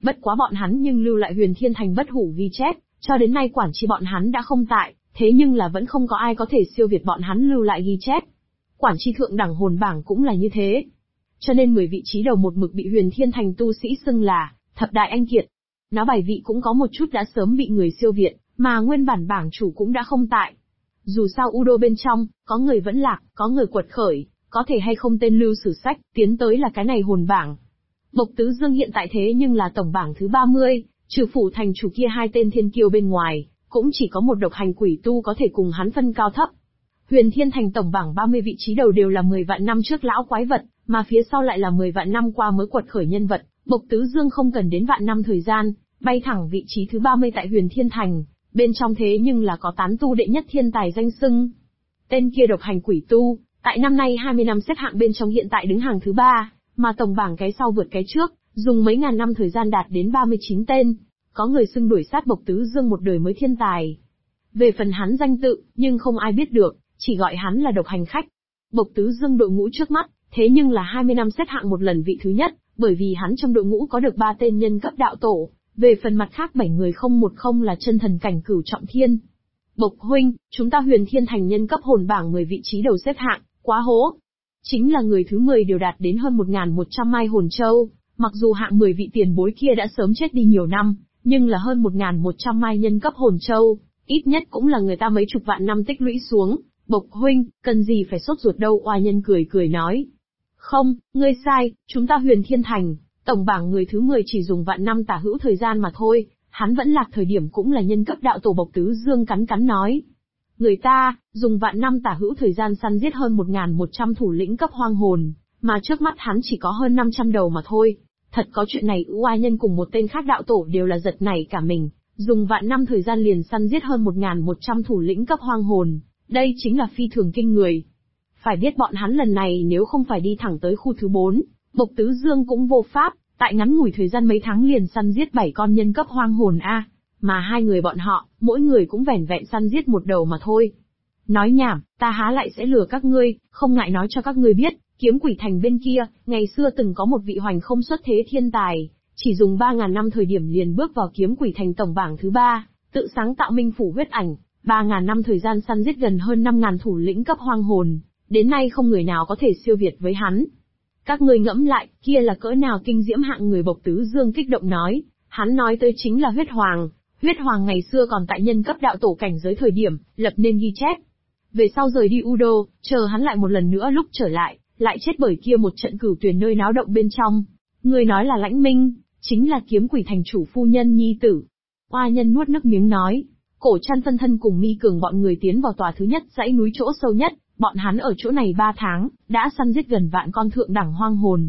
Bất quá bọn hắn nhưng lưu lại Huyền Thiên Thành bất hủ ghi chép, cho đến nay quản tri bọn hắn đã không tại, thế nhưng là vẫn không có ai có thể siêu việt bọn hắn lưu lại ghi chép. Quản tri thượng đẳng hồn bảng cũng là như thế. Cho nên 10 vị trí đầu một mực bị Huyền Thiên Thành tu sĩ xưng là thập đại anh kiệt. Nó bài vị cũng có một chút đã sớm bị người siêu việt, mà nguyên bản bảng chủ cũng đã không tại. Dù sao Udo bên trong, có người vẫn lạc, có người quật khởi, có thể hay không tên lưu sử sách, tiến tới là cái này hồn bảng. Bộc Tứ Dương hiện tại thế nhưng là tổng bảng thứ 30, trừ phủ thành chủ kia hai tên thiên kiêu bên ngoài, cũng chỉ có một độc hành quỷ tu có thể cùng hắn phân cao thấp. Huyền Thiên Thành tổng bảng 30 vị trí đầu đều là 10 vạn năm trước lão quái vật, mà phía sau lại là 10 vạn năm qua mới quật khởi nhân vật. Bộc Tứ Dương không cần đến vạn năm thời gian, bay thẳng vị trí thứ 30 tại Huyền Thiên Thành, bên trong thế nhưng là có tán tu đệ nhất thiên tài danh xưng. Tên kia độc hành quỷ tu, tại năm nay 20 năm xếp hạng bên trong hiện tại đứng hàng thứ 3, mà tổng bảng cái sau vượt cái trước, dùng mấy ngàn năm thời gian đạt đến 39 tên. Có người xưng đuổi sát Bộc Tứ Dương một đời mới thiên tài. Về phần hắn danh tự, nhưng không ai biết được, chỉ gọi hắn là độc hành khách. Bộc Tứ Dương đội ngũ trước mắt, thế nhưng là 20 năm xếp hạng một lần vị thứ nhất, bởi vì hắn trong đội ngũ có được 3 tên nhân cấp đạo tổ, về phần mặt khác 7 người không một không là chân thần cảnh cửu trọng thiên. Bộc huynh, chúng ta Huyền Thiên Thành nhân cấp hồn bảng 10 vị trí đầu xếp hạng, quá hố. Chính là người thứ 10 đều đạt đến hơn 1.100 mai hồn châu, mặc dù hạng 10 vị tiền bối kia đã sớm chết đi nhiều năm, nhưng là hơn 1.100 mai nhân cấp hồn châu, ít nhất cũng là người ta mấy chục vạn năm tích lũy xuống. Bộc huynh, cần gì phải sốt ruột đâu, oa nhân cười cười nói. Không, ngươi sai, chúng ta Huyền Thiên Thành, tổng bảng người thứ 10 chỉ dùng vạn năm tả hữu thời gian mà thôi, hắn vẫn lạc thời điểm cũng là nhân cấp đạo tổ. Bộc Tứ Dương cắn cắn nói. Người ta, dùng vạn năm tả hữu thời gian săn giết hơn 1.100 thủ lĩnh cấp hoang hồn, mà trước mắt hắn chỉ có hơn 500 đầu mà thôi. Thật có chuyện này, oa nhân cùng một tên khác đạo tổ đều là giật nảy cả mình, dùng vạn năm thời gian liền săn giết hơn 1.100 thủ lĩnh cấp hoang hồn. Đây chính là phi thường kinh người. Phải biết bọn hắn lần này nếu không phải đi thẳng tới khu thứ 4, Bộc Tứ Dương cũng vô pháp, tại ngắn ngủi thời gian mấy tháng liền săn giết 7 con nhân cấp hoang hồn a, mà hai người bọn họ, mỗi người cũng vẻn vẹn săn giết một đầu mà thôi. Nói nhảm, ta há lại sẽ lừa các ngươi, không ngại nói cho các ngươi biết, Kiếm Quỷ Thành bên kia, ngày xưa từng có một vị hoành không xuất thế thiên tài, chỉ dùng 3.000 năm thời điểm liền bước vào Kiếm Quỷ Thành tổng bảng thứ 3, tự sáng tạo minh phủ huyết ảnh. 3.000 năm thời gian săn giết gần hơn 5.000 thủ lĩnh cấp hoang hồn, đến nay không người nào có thể siêu việt với hắn. Các ngươi ngẫm lại, kia là cỡ nào kinh diễm hạng người. Bộc Tứ Dương kích động nói, hắn nói tới chính là huyết hoàng. Huyết hoàng ngày xưa còn tại nhân cấp đạo tổ cảnh giới thời điểm, lập nên ghi chép. Về sau rời đi Udo, chờ hắn lại một lần nữa lúc trở lại chết bởi kia một trận cửu tuyển nơi náo động bên trong. Người nói là Lãnh Minh, chính là Kiếm Quỷ Thành chủ phu nhân nhi tử. Oa nhân nuốt nước miếng nói. Cổ Trăn phân thân cùng Mi Cường bọn người tiến vào tòa thứ nhất dãy núi chỗ sâu nhất, bọn hắn ở chỗ này 3 tháng, đã săn giết gần vạn con thượng đẳng hoang hồn.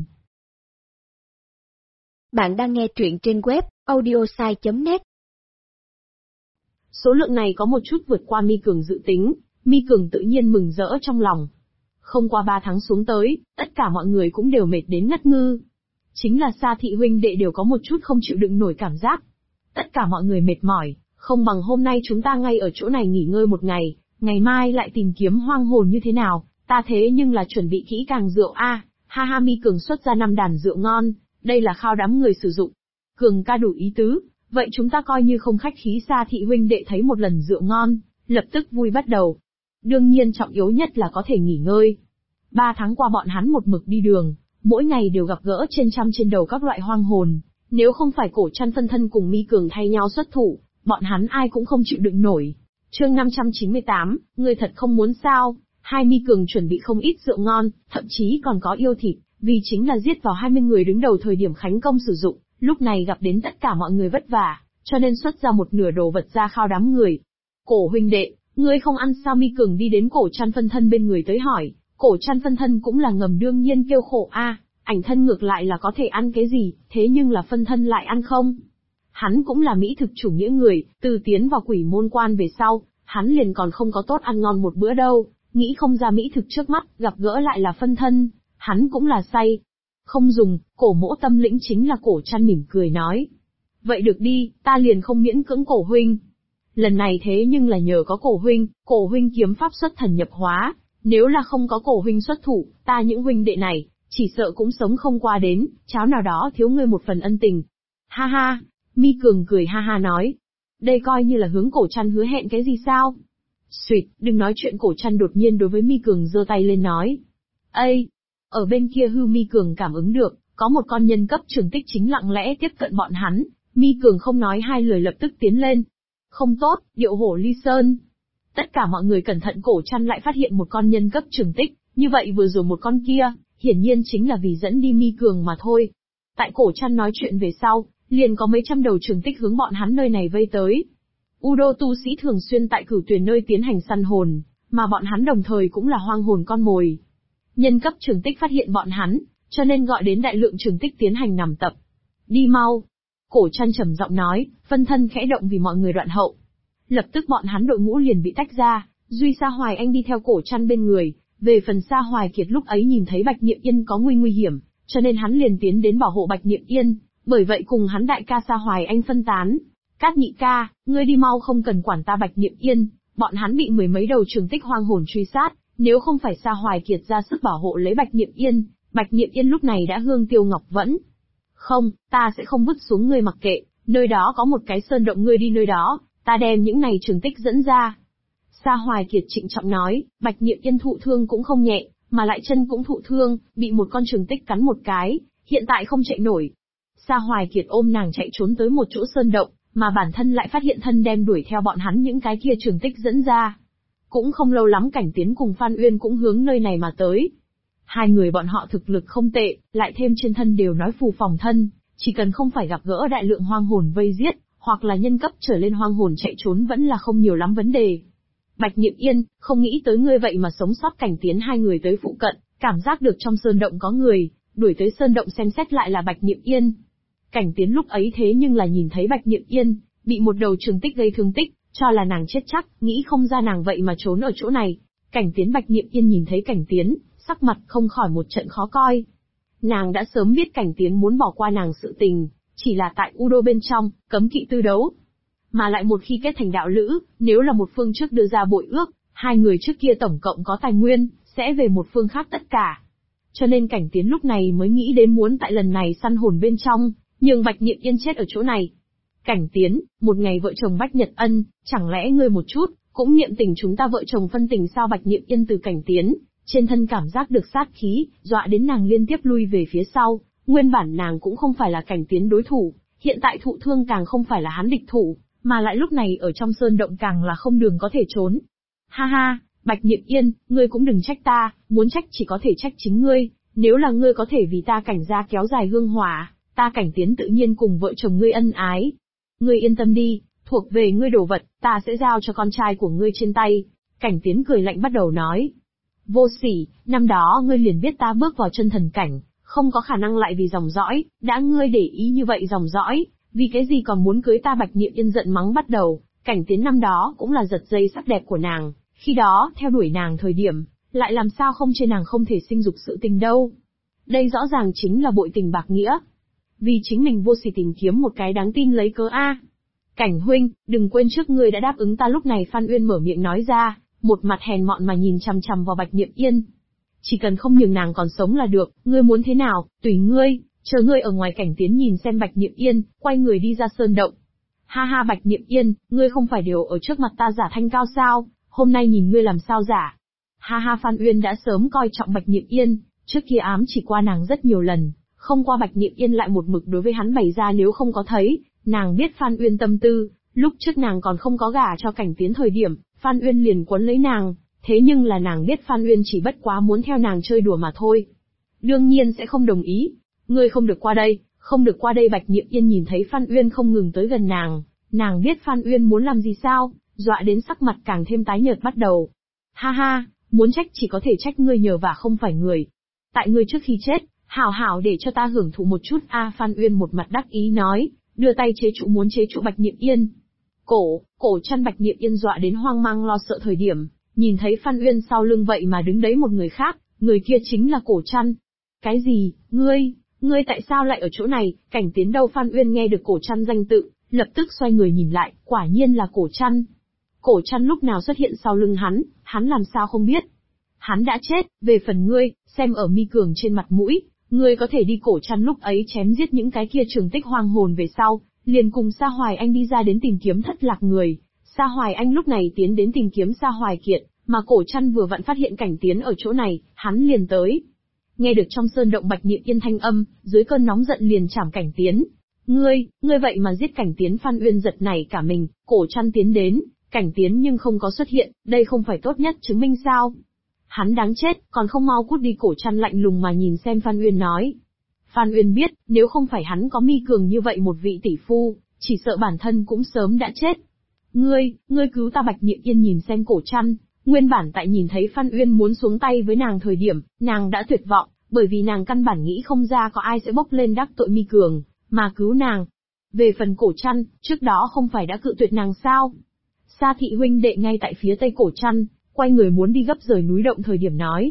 Bạn đang nghe truyện trên web audiosai.net. Số lượng này có một chút vượt qua Mi Cường dự tính, Mi Cường tự nhiên mừng rỡ trong lòng. Không qua 3 tháng xuống tới, tất cả mọi người cũng đều mệt đến ngất ngư. Chính là Sa thị huynh đệ đều có một chút không chịu đựng nổi cảm giác. Tất cả mọi người mệt mỏi. Không bằng hôm nay chúng ta ngay ở chỗ này nghỉ ngơi một ngày, ngày mai lại tìm kiếm hoang hồn như thế nào, ta thế nhưng là chuẩn bị kỹ càng rượu a. Ha ha. Mi Cường xuất ra 5 đàn rượu ngon, đây là khao đám người sử dụng. Cường ca đủ ý tứ, vậy chúng ta coi như không khách khí. Sa thị huynh đệ thấy một lần rượu ngon, lập tức vui bắt đầu. Đương nhiên trọng yếu nhất là có thể nghỉ ngơi. 3 tháng qua bọn hắn một mực đi đường, mỗi ngày đều gặp gỡ trên đầu các loại hoang hồn, nếu không phải Cổ Trăn phân thân cùng Mi Cường thay nhau xuất thủ, bọn hắn ai cũng không chịu đựng nổi. Chương 598, ngươi thật không muốn sao? Hai Mi Cường chuẩn bị không ít rượu ngon, thậm chí còn có yêu thịt, vì chính là giết vào 20 người đứng đầu thời điểm khánh công sử dụng, lúc này gặp đến tất cả mọi người vất vả, cho nên xuất ra một nửa đồ vật ra khao đám người. Cổ huynh đệ, ngươi không ăn sao? Mi Cường đi đến Cổ Trăn phân thân bên người tới hỏi. Cổ Trăn phân thân cũng là ngầm đương nhiên kêu khổ a, ảnh thân ngược lại là có thể ăn cái gì, thế nhưng là phân thân lại ăn không. Hắn cũng là mỹ thực chủ nghĩa người, từ tiến vào quỷ môn quan về sau, hắn liền còn không có tốt ăn ngon một bữa đâu, nghĩ không ra mỹ thực trước mắt, gặp gỡ lại là phân thân, hắn cũng là say. Không dùng, Cổ Mỗ tâm lĩnh chính là Cổ Trăn mỉm cười nói. Vậy được đi, ta liền không miễn cưỡng Cổ huynh. Lần này thế nhưng là nhờ có Cổ huynh kiếm pháp xuất thần nhập hóa, nếu là không có Cổ huynh xuất thủ, ta những huynh đệ này, chỉ sợ cũng sống không qua đến, cháo nào đó thiếu ngươi một phần ân tình. Ha ha, Mi Cường cười ha ha nói. Đây coi như là hướng Cổ Trăn hứa hẹn cái gì sao? Xuyệt, đừng nói chuyện. Cổ Trăn đột nhiên đối với Mi Cường giơ tay lên nói. Ây! Ở bên kia Mi Cường cảm ứng được, có một con nhân cấp trường tích chính lặng lẽ tiếp cận bọn hắn. Mi Cường không nói hai lời lập tức tiến lên. Không tốt, điệu hổ ly sơn. Tất cả mọi người cẩn thận. Cổ Trăn lại phát hiện một con nhân cấp trường tích, như vậy vừa rồi một con kia, hiển nhiên chính là vì dẫn đi Mi Cường mà thôi. Tại Cổ Trăn nói chuyện về sau, liền có mấy trăm đầu trường tích hướng bọn hắn nơi này vây tới. Udo tu sĩ thường xuyên tại Cửu Tuyền nơi tiến hành săn hồn, mà bọn hắn đồng thời cũng là hoang hồn con mồi. Nhân cấp trường tích phát hiện bọn hắn, cho nên gọi đến đại lượng trường tích tiến hành nằm tập. Đi mau! Cổ Trăn trầm giọng nói, phân thân khẽ động vì mọi người đoạn hậu. Lập tức bọn hắn đội ngũ liền bị tách ra, duy Sa Hoài Anh đi theo Cổ Trăn bên người. Về phần Sa Hoài Kiệt lúc ấy nhìn thấy Bạch Niệm Yên có nguy hiểm, cho nên hắn liền tiến đến bảo hộ Bạch Niệm Yên, bởi vậy cùng hắn đại ca Sa Hoài Anh phân tán. Cát nhị ca, ngươi đi mau, không cần quản ta Bạch Niệm Yên, bọn hắn bị mười mấy đầu trường tích hoang hồn truy sát, nếu không phải Sa Hoài Kiệt ra sức bảo hộ lấy Bạch Niệm Yên lúc này đã hương tiêu ngọc vẫn. Không, ta sẽ không vứt xuống ngươi mặc kệ, nơi đó có một cái sơn động, ngươi đi nơi đó, ta đem những này trường tích dẫn ra. Sa Hoài Kiệt trịnh trọng nói, Bạch Niệm Yên thụ thương cũng không nhẹ, mà lại chân cũng thụ thương, bị một con trường tích cắn một cái, hiện tại không chạy nổi. Sa Hoài Kiệt ôm nàng chạy trốn tới một chỗ sơn động, mà bản thân lại phát hiện thân đem đuổi theo bọn hắn những cái kia trường tích dẫn ra. Cũng không lâu lắm Cảnh Tiến cùng Phan Uyên cũng hướng nơi này mà tới. Hai người bọn họ thực lực không tệ, lại thêm trên thân đều nói phù phòng thân, chỉ cần không phải gặp gỡ đại lượng hoang hồn vây giết, hoặc là nhân cấp trở lên hoang hồn chạy trốn vẫn là không nhiều lắm vấn đề. Bạch Niệm Yên, không nghĩ tới ngươi vậy mà sống sót. Cảnh Tiến hai người tới phụ cận, cảm giác được trong sơn động có người, đuổi tới sơn động xem xét lại là Bạch Niệm Yên. Cảnh Tiến lúc ấy thế nhưng là nhìn thấy Bạch Niệm Yên, bị một đầu trường tích gây thương tích, cho là nàng chết chắc, nghĩ không ra nàng vậy mà trốn ở chỗ này. Cảnh Tiến Bạch Niệm Yên nhìn thấy Cảnh Tiến, sắc mặt không khỏi một trận khó coi. Nàng đã sớm biết Cảnh Tiến muốn bỏ qua nàng sự tình, chỉ là tại Udo bên trong, cấm kỵ tư đấu. Mà lại một khi kết thành đạo lữ, nếu là một phương trước đưa ra bội ước, hai người trước kia tổng cộng có tài nguyên, sẽ về một phương khác tất cả. Cho nên Cảnh Tiến lúc này mới nghĩ đến muốn tại lần này săn hồn bên trong, nhường Bạch Niệm Yên chết ở chỗ này. Cảnh Tiến, một ngày vợ chồng Bách Nhật Ân, chẳng lẽ ngươi một chút, cũng niệm tình chúng ta vợ chồng phân tình sao? Bạch Niệm Yên từ Cảnh Tiến, trên thân cảm giác được sát khí, dọa đến nàng liên tiếp lui về phía sau, nguyên bản nàng cũng không phải là Cảnh Tiến đối thủ, hiện tại thụ thương càng không phải là hắn địch thủ, mà lại lúc này ở trong sơn động càng là không đường có thể trốn. Ha ha, Bạch Niệm Yên, ngươi cũng đừng trách ta, muốn trách chỉ có thể trách chính ngươi, nếu là ngươi có thể vì ta Cảnh gia kéo dài hương hỏa, ta Cảnh Tiến tự nhiên cùng vợ chồng ngươi ân ái. Ngươi yên tâm đi, thuộc về ngươi đồ vật, ta sẽ giao cho con trai của ngươi trên tay. Cảnh Tiến cười lạnh bắt đầu nói. Vô sỉ, năm đó ngươi liền biết ta bước vào chân thần cảnh, không có khả năng lại vì dòng dõi, đã ngươi để ý như vậy dòng dõi, vì cái gì còn muốn cưới ta? Bạch Niệm Yên giận mắng bắt đầu, Cảnh Tiến năm đó cũng là giật dây sắc đẹp của nàng, khi đó theo đuổi nàng thời điểm, lại làm sao không chê nàng không thể sinh dục sự tình đâu. Đây rõ ràng chính là bội tình bạc nghĩa. Vì chính mình vô sỉ tìm kiếm một cái đáng tin lấy cớ a. Cảnh huynh, đừng quên trước ngươi đã đáp ứng ta. Lúc này Phan Uyên mở miệng nói ra, một mặt hèn mọn mà nhìn chằm chằm vào Bạch Niệm Yên. Chỉ cần không nhường nàng còn sống là được, ngươi muốn thế nào, tùy ngươi, chờ ngươi ở ngoài. Cảnh Tiến nhìn xem Bạch Niệm Yên, quay người đi ra sơn động. Ha ha Bạch Niệm Yên, ngươi không phải đều ở trước mặt ta giả thanh cao sao, hôm nay nhìn ngươi làm sao giả. Ha ha Phan Uyên đã sớm coi trọng Bạch Niệm Yên, trước kia ám chỉ qua nàng rất nhiều lần, không qua Bạch Niệm Yên lại một mực đối với hắn bày ra nếu không có thấy, nàng biết Phan Uyên tâm tư, lúc trước nàng còn không có gả cho Cảnh Tiến thời điểm, Phan Uyên liền quấn lấy nàng, thế nhưng là nàng biết Phan Uyên chỉ bất quá muốn theo nàng chơi đùa mà thôi. Đương nhiên sẽ không đồng ý, ngươi không được qua đây, không được qua đây. Bạch Niệm Yên nhìn thấy Phan Uyên không ngừng tới gần nàng biết Phan Uyên muốn làm gì sao, dọa đến sắc mặt càng thêm tái nhợt bắt đầu. Ha ha, muốn trách chỉ có thể trách ngươi nhờ vả không phải người. Tại ngươi trước khi chết, hảo hảo để cho ta hưởng thụ một chút a. Phan Uyên một mặt đắc ý nói, đưa tay chế trụ muốn chế trụ Bạch Niệm Yên. Cổ Trăn Bạch Niệm Yên dọa đến hoang mang lo sợ thời điểm, nhìn thấy Phan Uyên sau lưng vậy mà đứng đấy một người khác, người kia chính là Cổ Trăn. Cái gì, ngươi tại sao lại ở chỗ này? Cảnh Tiến đâu? Phan Uyên nghe được Cổ Trăn danh tự, lập tức xoay người nhìn lại, quả nhiên là Cổ Trăn. Cổ Trăn lúc nào xuất hiện sau lưng hắn làm sao không biết? Hắn đã chết, về phần ngươi, xem ở Mi Cường trên mặt mũi, Ngươi có thể đi Cổ Trăn lúc ấy chém giết những cái kia trường tích hoang hồn về sau, liền cùng Sa Hoài Anh đi ra đến tìm kiếm thất lạc người. Sa Hoài Anh lúc này tiến đến tìm kiếm Sa Hoài Kiệt, mà Cổ Trăn vừa vặn phát hiện Cảnh Tiến ở chỗ này, hắn liền tới. Nghe được trong sơn động Bạch Niệm Yên thanh âm, dưới cơn nóng giận liền chảm Cảnh Tiến. Ngươi vậy mà giết Cảnh Tiến. Phan Uyên giật nảy cả mình, Cổ Trăn tiến đến, Cảnh Tiến nhưng không có xuất hiện, đây không phải tốt nhất chứng minh sao? Hắn đáng chết, còn không mau cút đi. Cổ Trăn lạnh lùng mà nhìn xem Phan Uyên nói. Phan Uyên biết, nếu không phải hắn có Mi Cường như vậy một vị tỷ phu, chỉ sợ bản thân cũng sớm đã chết. Ngươi cứu ta. Bạch Niệm Yên nhìn xem Cổ Trăn, nguyên bản tại nhìn thấy Phan Uyên muốn xuống tay với nàng thời điểm, nàng đã tuyệt vọng, bởi vì nàng căn bản nghĩ không ra có ai sẽ bốc lên đắc tội Mi Cường, mà cứu nàng. Về phần Cổ Trăn, trước đó không phải đã cự tuyệt nàng sao? Sa thị huynh đệ ngay tại phía tây Cổ Trăn, quay người muốn đi gấp rời núi động thời điểm nói.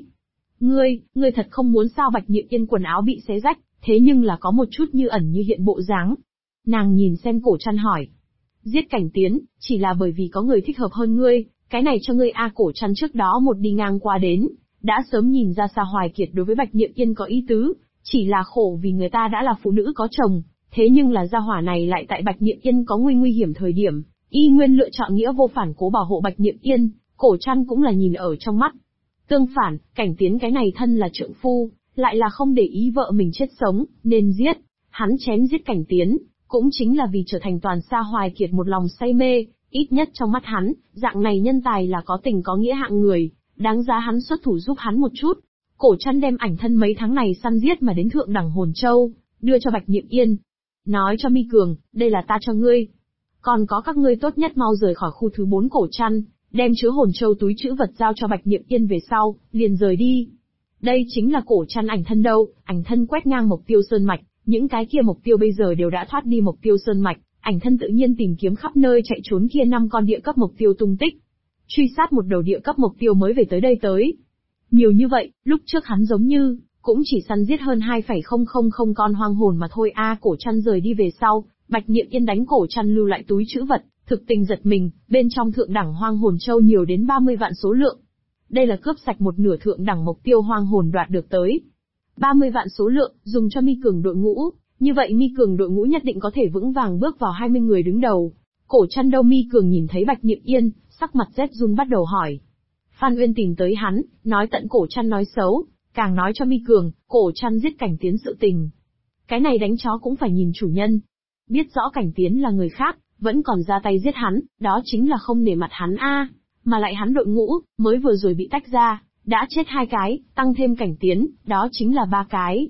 Ngươi thật không muốn sao? Bạch Niệm Yên quần áo bị xé rách, thế nhưng là có một chút như ẩn như hiện bộ dáng. Nàng nhìn xem Cổ Trăn hỏi. Giết Cảnh Tiến, chỉ là bởi vì có người thích hợp hơn ngươi, cái này cho ngươi a. Cổ Trăn trước đó một đi ngang qua đến, đã sớm nhìn ra Sa Hoài Kiệt đối với Bạch Niệm Yên có ý tứ, chỉ là khổ vì người ta đã là phụ nữ có chồng, thế nhưng là gia hỏa này lại tại Bạch Niệm Yên có nguy hiểm thời điểm, y nguyên lựa chọn nghĩa vô phản cố bảo hộ Bạch Niệm Yên. Cổ Trăn cũng là nhìn ở trong mắt. Tương phản, Cảnh Tiến cái này thân là trượng phu, lại là không để ý vợ mình chết sống, nên giết. Hắn chém giết Cảnh Tiến, cũng chính là vì trở thành toàn Sa Hoài Kiệt một lòng say mê, ít nhất trong mắt hắn, dạng này nhân tài là có tình có nghĩa hạng người, đáng giá hắn xuất thủ giúp hắn một chút. Cổ Trăn đem ảnh thân mấy tháng này săn giết mà đến thượng đẳng hồn châu, đưa cho Bạch Niệm Yên. Nói cho Mi Cường, đây là ta cho ngươi. Còn có các ngươi tốt nhất mau rời khỏi khu thứ 4. Cổ Trăn đem chứa hồn châu túi trữ vật giao cho Bạch Niệm Yên về sau, liền rời đi. Đây chính là Cổ Trăn ảnh thân đâu, ảnh thân quét ngang Mộc Tiêu Sơn Mạch, những cái kia mục tiêu bây giờ đều đã thoát đi Mộc Tiêu Sơn Mạch, ảnh thân tự nhiên tìm kiếm khắp nơi chạy trốn kia 5 con địa cấp mục tiêu tung tích. Truy sát một đầu địa cấp mục tiêu mới về tới đây tới. Nhiều như vậy, lúc trước hắn giống như, cũng chỉ săn giết hơn 2,000 con hoang hồn mà thôi a. Cổ Trăn rời đi về sau, Bạch Niệm Yên đánh Cổ Trăn lưu lại túi trữ vật, thực tình giật mình, bên trong thượng đẳng hoang hồn châu nhiều đến 30 vạn số lượng. Đây là cướp sạch một nửa thượng đẳng mục tiêu hoang hồn đoạt được tới. 30 vạn số lượng, dùng cho Mi Cường đội ngũ, như vậy Mi Cường đội ngũ nhất định có thể vững vàng bước vào 20 người đứng đầu. Cổ Trăn đâu? Mi Cường nhìn thấy Bạch Niệm Yên, sắc mặt rét run bắt đầu hỏi. Phan Uyên tìm tới hắn, nói tận Cổ Trăn nói xấu, càng nói cho Mi Cường, Cổ Trăn giết Cảnh Tiến sự tình. Cái này đánh chó cũng phải nhìn chủ nhân. Biết rõ Cảnh Tiến là người khác, vẫn còn ra tay giết hắn, đó chính là không nể mặt hắn a. Mà lại hắn đội ngũ, mới vừa rồi bị tách ra, đã chết 2 cái, tăng thêm Cảnh Tiến, đó chính là 3 cái.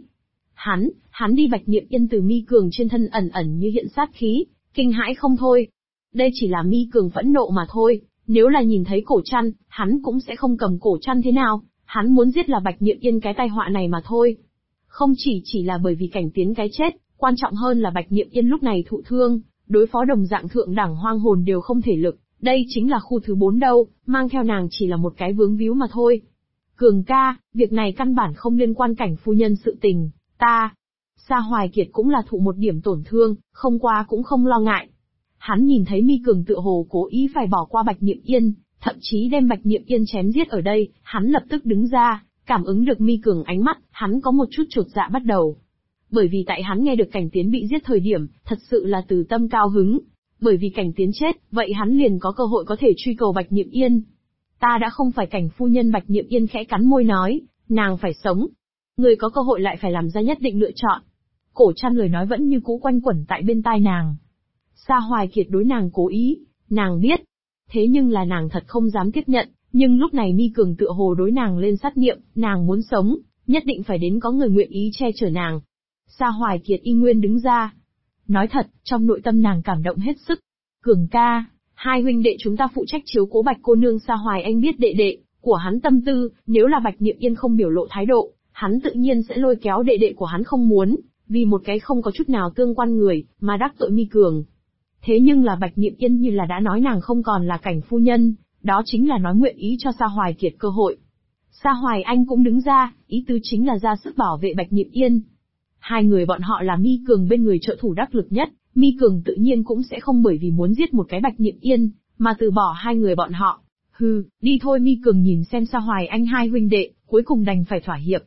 Hắn đi. Bạch Niệm Yên từ Mi Cường trên thân ẩn ẩn như hiện sát khí, kinh hãi không thôi. Đây chỉ là Mi Cường phẫn nộ mà thôi, nếu là nhìn thấy Cổ Trăn, hắn cũng sẽ không cầm Cổ Trăn thế nào, hắn muốn giết là Bạch Niệm Yên cái tai họa này mà thôi. Không chỉ là bởi vì Cảnh Tiến cái chết, quan trọng hơn là Bạch Niệm Yên lúc này thụ thương, đối phó đồng dạng thượng đẳng hoang hồn đều không thể lực, đây chính là khu thứ 4 đâu, mang theo nàng chỉ là một cái vướng víu mà thôi. Cường ca, việc này căn bản không liên quan Cảnh phu nhân sự tình, Sa Hoài Kiệt cũng là thụ một điểm tổn thương, không qua cũng không lo ngại. Hắn nhìn thấy Mi Cường tựa hồ cố ý phải bỏ qua Bạch Niệm Yên, thậm chí đem Bạch Niệm Yên chém giết ở đây, hắn lập tức đứng ra, cảm ứng được Mi Cường ánh mắt, hắn có một chút chột dạ bắt đầu. Bởi vì tại hắn nghe được Cảnh Tiến bị giết thời điểm, thật sự là từ tâm cao hứng. Bởi vì Cảnh Tiến chết, vậy hắn liền có cơ hội có thể truy cầu Bạch Niệm Yên. Ta đã không phải Cảnh phu nhân. Bạch Niệm Yên khẽ cắn môi nói, nàng phải sống. Người có cơ hội lại phải làm ra nhất định lựa chọn. Cổ Trăn lời nói vẫn như cũ quanh quẩn tại bên tai nàng. Sa Hoài Kiệt đối nàng cố ý, nàng biết. Thế nhưng là nàng thật không dám tiếp nhận, nhưng lúc này Mi Cường tựa hồ đối nàng lên sát niệm, nàng muốn sống, nhất định phải đến có người nguyện ý che chở nàng. Sa Hoài Kiệt y nguyên đứng ra. Nói thật, trong nội tâm nàng cảm động hết sức. Cường ca, 2 huynh đệ chúng ta phụ trách chiếu cố Bạch cô nương. Sa Hoài Anh biết đệ đệ của hắn tâm tư, nếu là Bạch Niệm Yên không biểu lộ thái độ, hắn tự nhiên sẽ lôi kéo đệ đệ của hắn không muốn, vì một cái không có chút nào tương quan người, mà đắc tội Mi Cường. Thế nhưng là Bạch Niệm Yên như là đã nói nàng không còn là Cảnh phu nhân, đó chính là nói nguyện ý cho Sa Hoài Kiệt cơ hội. Sa Hoài Anh cũng đứng ra, ý tứ chính là ra sức bảo vệ Bạch Niệm Yên. 2 người bọn họ là Mi Cường bên người trợ thủ đắc lực nhất, Mi Cường tự nhiên cũng sẽ không bởi vì muốn giết một cái Bạch Niệm Yên, mà từ bỏ 2 người bọn họ. Đi thôi. Mi Cường nhìn xem Sa Hoài Anh 2 huynh đệ, cuối cùng đành phải thỏa hiệp.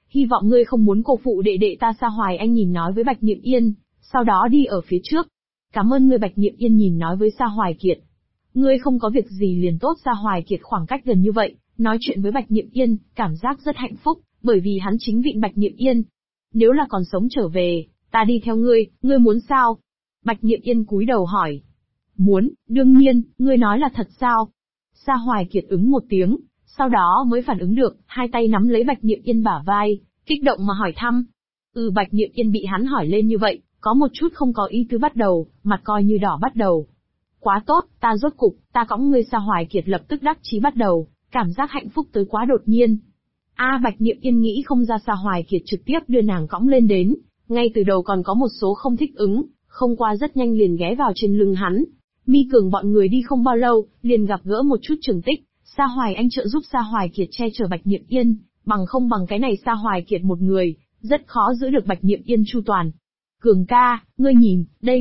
hy vọng ngươi không muốn cô phụ đệ đệ ta. Sa Hoài Anh nhìn nói với Bạch Niệm Yên, sau đó đi ở phía trước. Cảm ơn ngươi. Bạch Niệm Yên nhìn nói với Sa Hoài Kiệt. Ngươi không có việc gì liền tốt. Sa Hoài Kiệt khoảng cách gần như vậy, nói chuyện với Bạch Niệm Yên, cảm giác rất hạnh phúc, bởi vì hắn chính vịn Bạch Niệm Yên. Nếu là còn sống trở về, ta đi theo ngươi muốn sao? Bạch Niệm Yên cúi đầu hỏi. Muốn, đương nhiên, ngươi nói là thật sao? Sa Hoài Kiệt ứng một tiếng, sau đó mới phản ứng được, hai tay nắm lấy Bạch Niệm Yên bả vai, kích động mà hỏi thăm. Bạch Niệm Yên bị hắn hỏi lên như vậy, có một chút không có ý tứ bắt đầu, mặt coi như đỏ bắt đầu. Quá tốt, ta rốt cục, ta cõng ngươi. Sa Hoài Kiệt lập tức đắc chí bắt đầu, cảm giác hạnh phúc tới quá đột nhiên. Bạch Niệm Yên nghĩ không ra Sa Hoài Kiệt trực tiếp đưa nàng cõng lên đến, ngay từ đầu còn có một số không thích ứng, không qua rất nhanh liền ghé vào trên lưng hắn. Mi Cường bọn người đi không bao lâu, liền gặp gỡ một chút trường tích, Sa Hoài Anh trợ giúp Sa Hoài Kiệt che chở Bạch Niệm Yên, bằng không bằng cái này Sa Hoài Kiệt một người, rất khó giữ được Bạch Niệm Yên chu toàn. Cường ca, ngươi nhìn, đây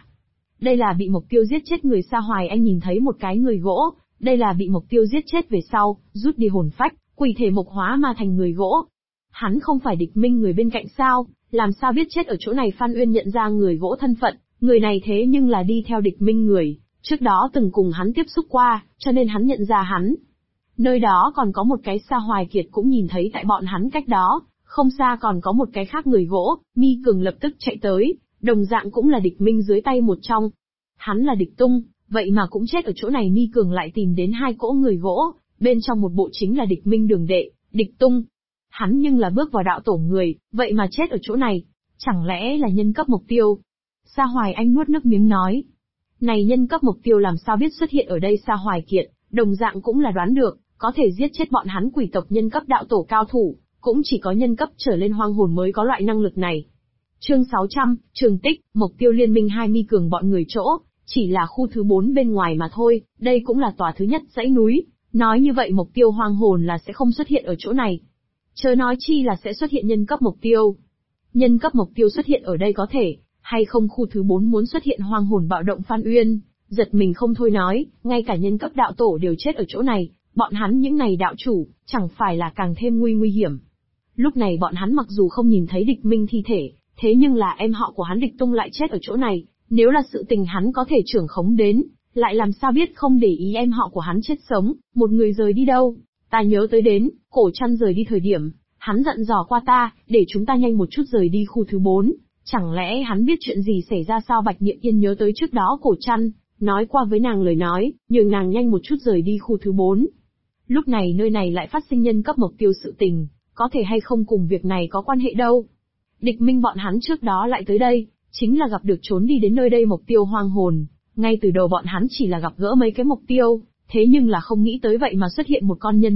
là bị mục tiêu giết chết người. Sa Hoài Anh nhìn thấy một cái người gỗ, đây là bị mục tiêu giết chết về sau, rút đi hồn phách, quỷ thể mộc hóa mà thành người gỗ. Hắn không phải địch minh người bên cạnh sao, làm sao biết chết ở chỗ này? Phan Uyên nhận ra người gỗ thân phận, người này thế nhưng là đi theo địch minh người, trước đó từng cùng hắn tiếp xúc qua, cho nên hắn nhận ra hắn. Nơi đó còn có một cái. Sa Hoài Kiệt cũng nhìn thấy tại bọn hắn cách đó, không xa còn có một cái khác người gỗ. Mi Cường lập tức chạy tới, đồng dạng cũng là địch minh dưới tay một trong. Hắn là Địch Tung, vậy mà cũng chết ở chỗ này. Mi Cường lại tìm đến hai cỗ người gỗ, bên trong một bộ chính là địch minh đường đệ, Địch Tung. Hắn nhưng là bước vào đạo tổ người, vậy mà chết ở chỗ này, chẳng lẽ là nhân cấp mục tiêu? Sa Hoài Anh nuốt nước miếng nói. Này nhân cấp mục tiêu làm sao biết xuất hiện ở đây? Sa Hoài Kiệt, đồng dạng cũng là đoán được, có thể giết chết bọn hắn quỷ tộc nhân cấp đạo tổ cao thủ, cũng chỉ có nhân cấp trở lên hoang hồn mới có loại năng lực này. Chương 600, Trường Tích, mục tiêu liên minh hai. Mi Cường bọn người chỗ, chỉ là khu thứ 4 bên ngoài mà thôi, đây cũng là tòa thứ nhất dãy núi, nói như vậy mục tiêu hoang hồn là sẽ không xuất hiện ở chỗ này. Chớ nói chi là sẽ xuất hiện nhân cấp mục tiêu. Nhân cấp mục tiêu xuất hiện ở đây có thể, hay không khu thứ 4 muốn xuất hiện hoang hồn bạo động? Phan Uyên giật mình không thôi nói, ngay cả nhân cấp đạo tổ đều chết ở chỗ này, bọn hắn những này đạo chủ, chẳng phải là càng thêm nguy hiểm. Lúc này bọn hắn mặc dù không nhìn thấy địch minh thi thể, thế nhưng là em họ của hắn Địch Tung lại chết ở chỗ này, nếu là sự tình hắn có thể trưởng khống đến, lại làm sao biết không để ý em họ của hắn chết sống, một người rời đi đâu. Ta nhớ tới đến, Cổ Trăn rời đi thời điểm, hắn dặn dò qua ta, để chúng ta nhanh một chút rời đi khu thứ 4, chẳng lẽ hắn biết chuyện gì xảy ra sao? Bạch Niệm Yên nhớ tới trước đó Cổ Trăn nói qua với nàng lời nói, nhường nàng nhanh một chút rời đi khu thứ 4. Lúc này nơi này lại phát sinh nhân cấp mục tiêu sự tình, có thể hay không cùng việc này có quan hệ đâu. Địch minh bọn hắn trước đó lại tới đây, chính là gặp được trốn đi đến nơi đây mục tiêu hoang hồn, ngay từ đầu bọn hắn chỉ là gặp gỡ mấy cái mục tiêu, thế nhưng là không nghĩ tới vậy mà xuất hiện một con nhân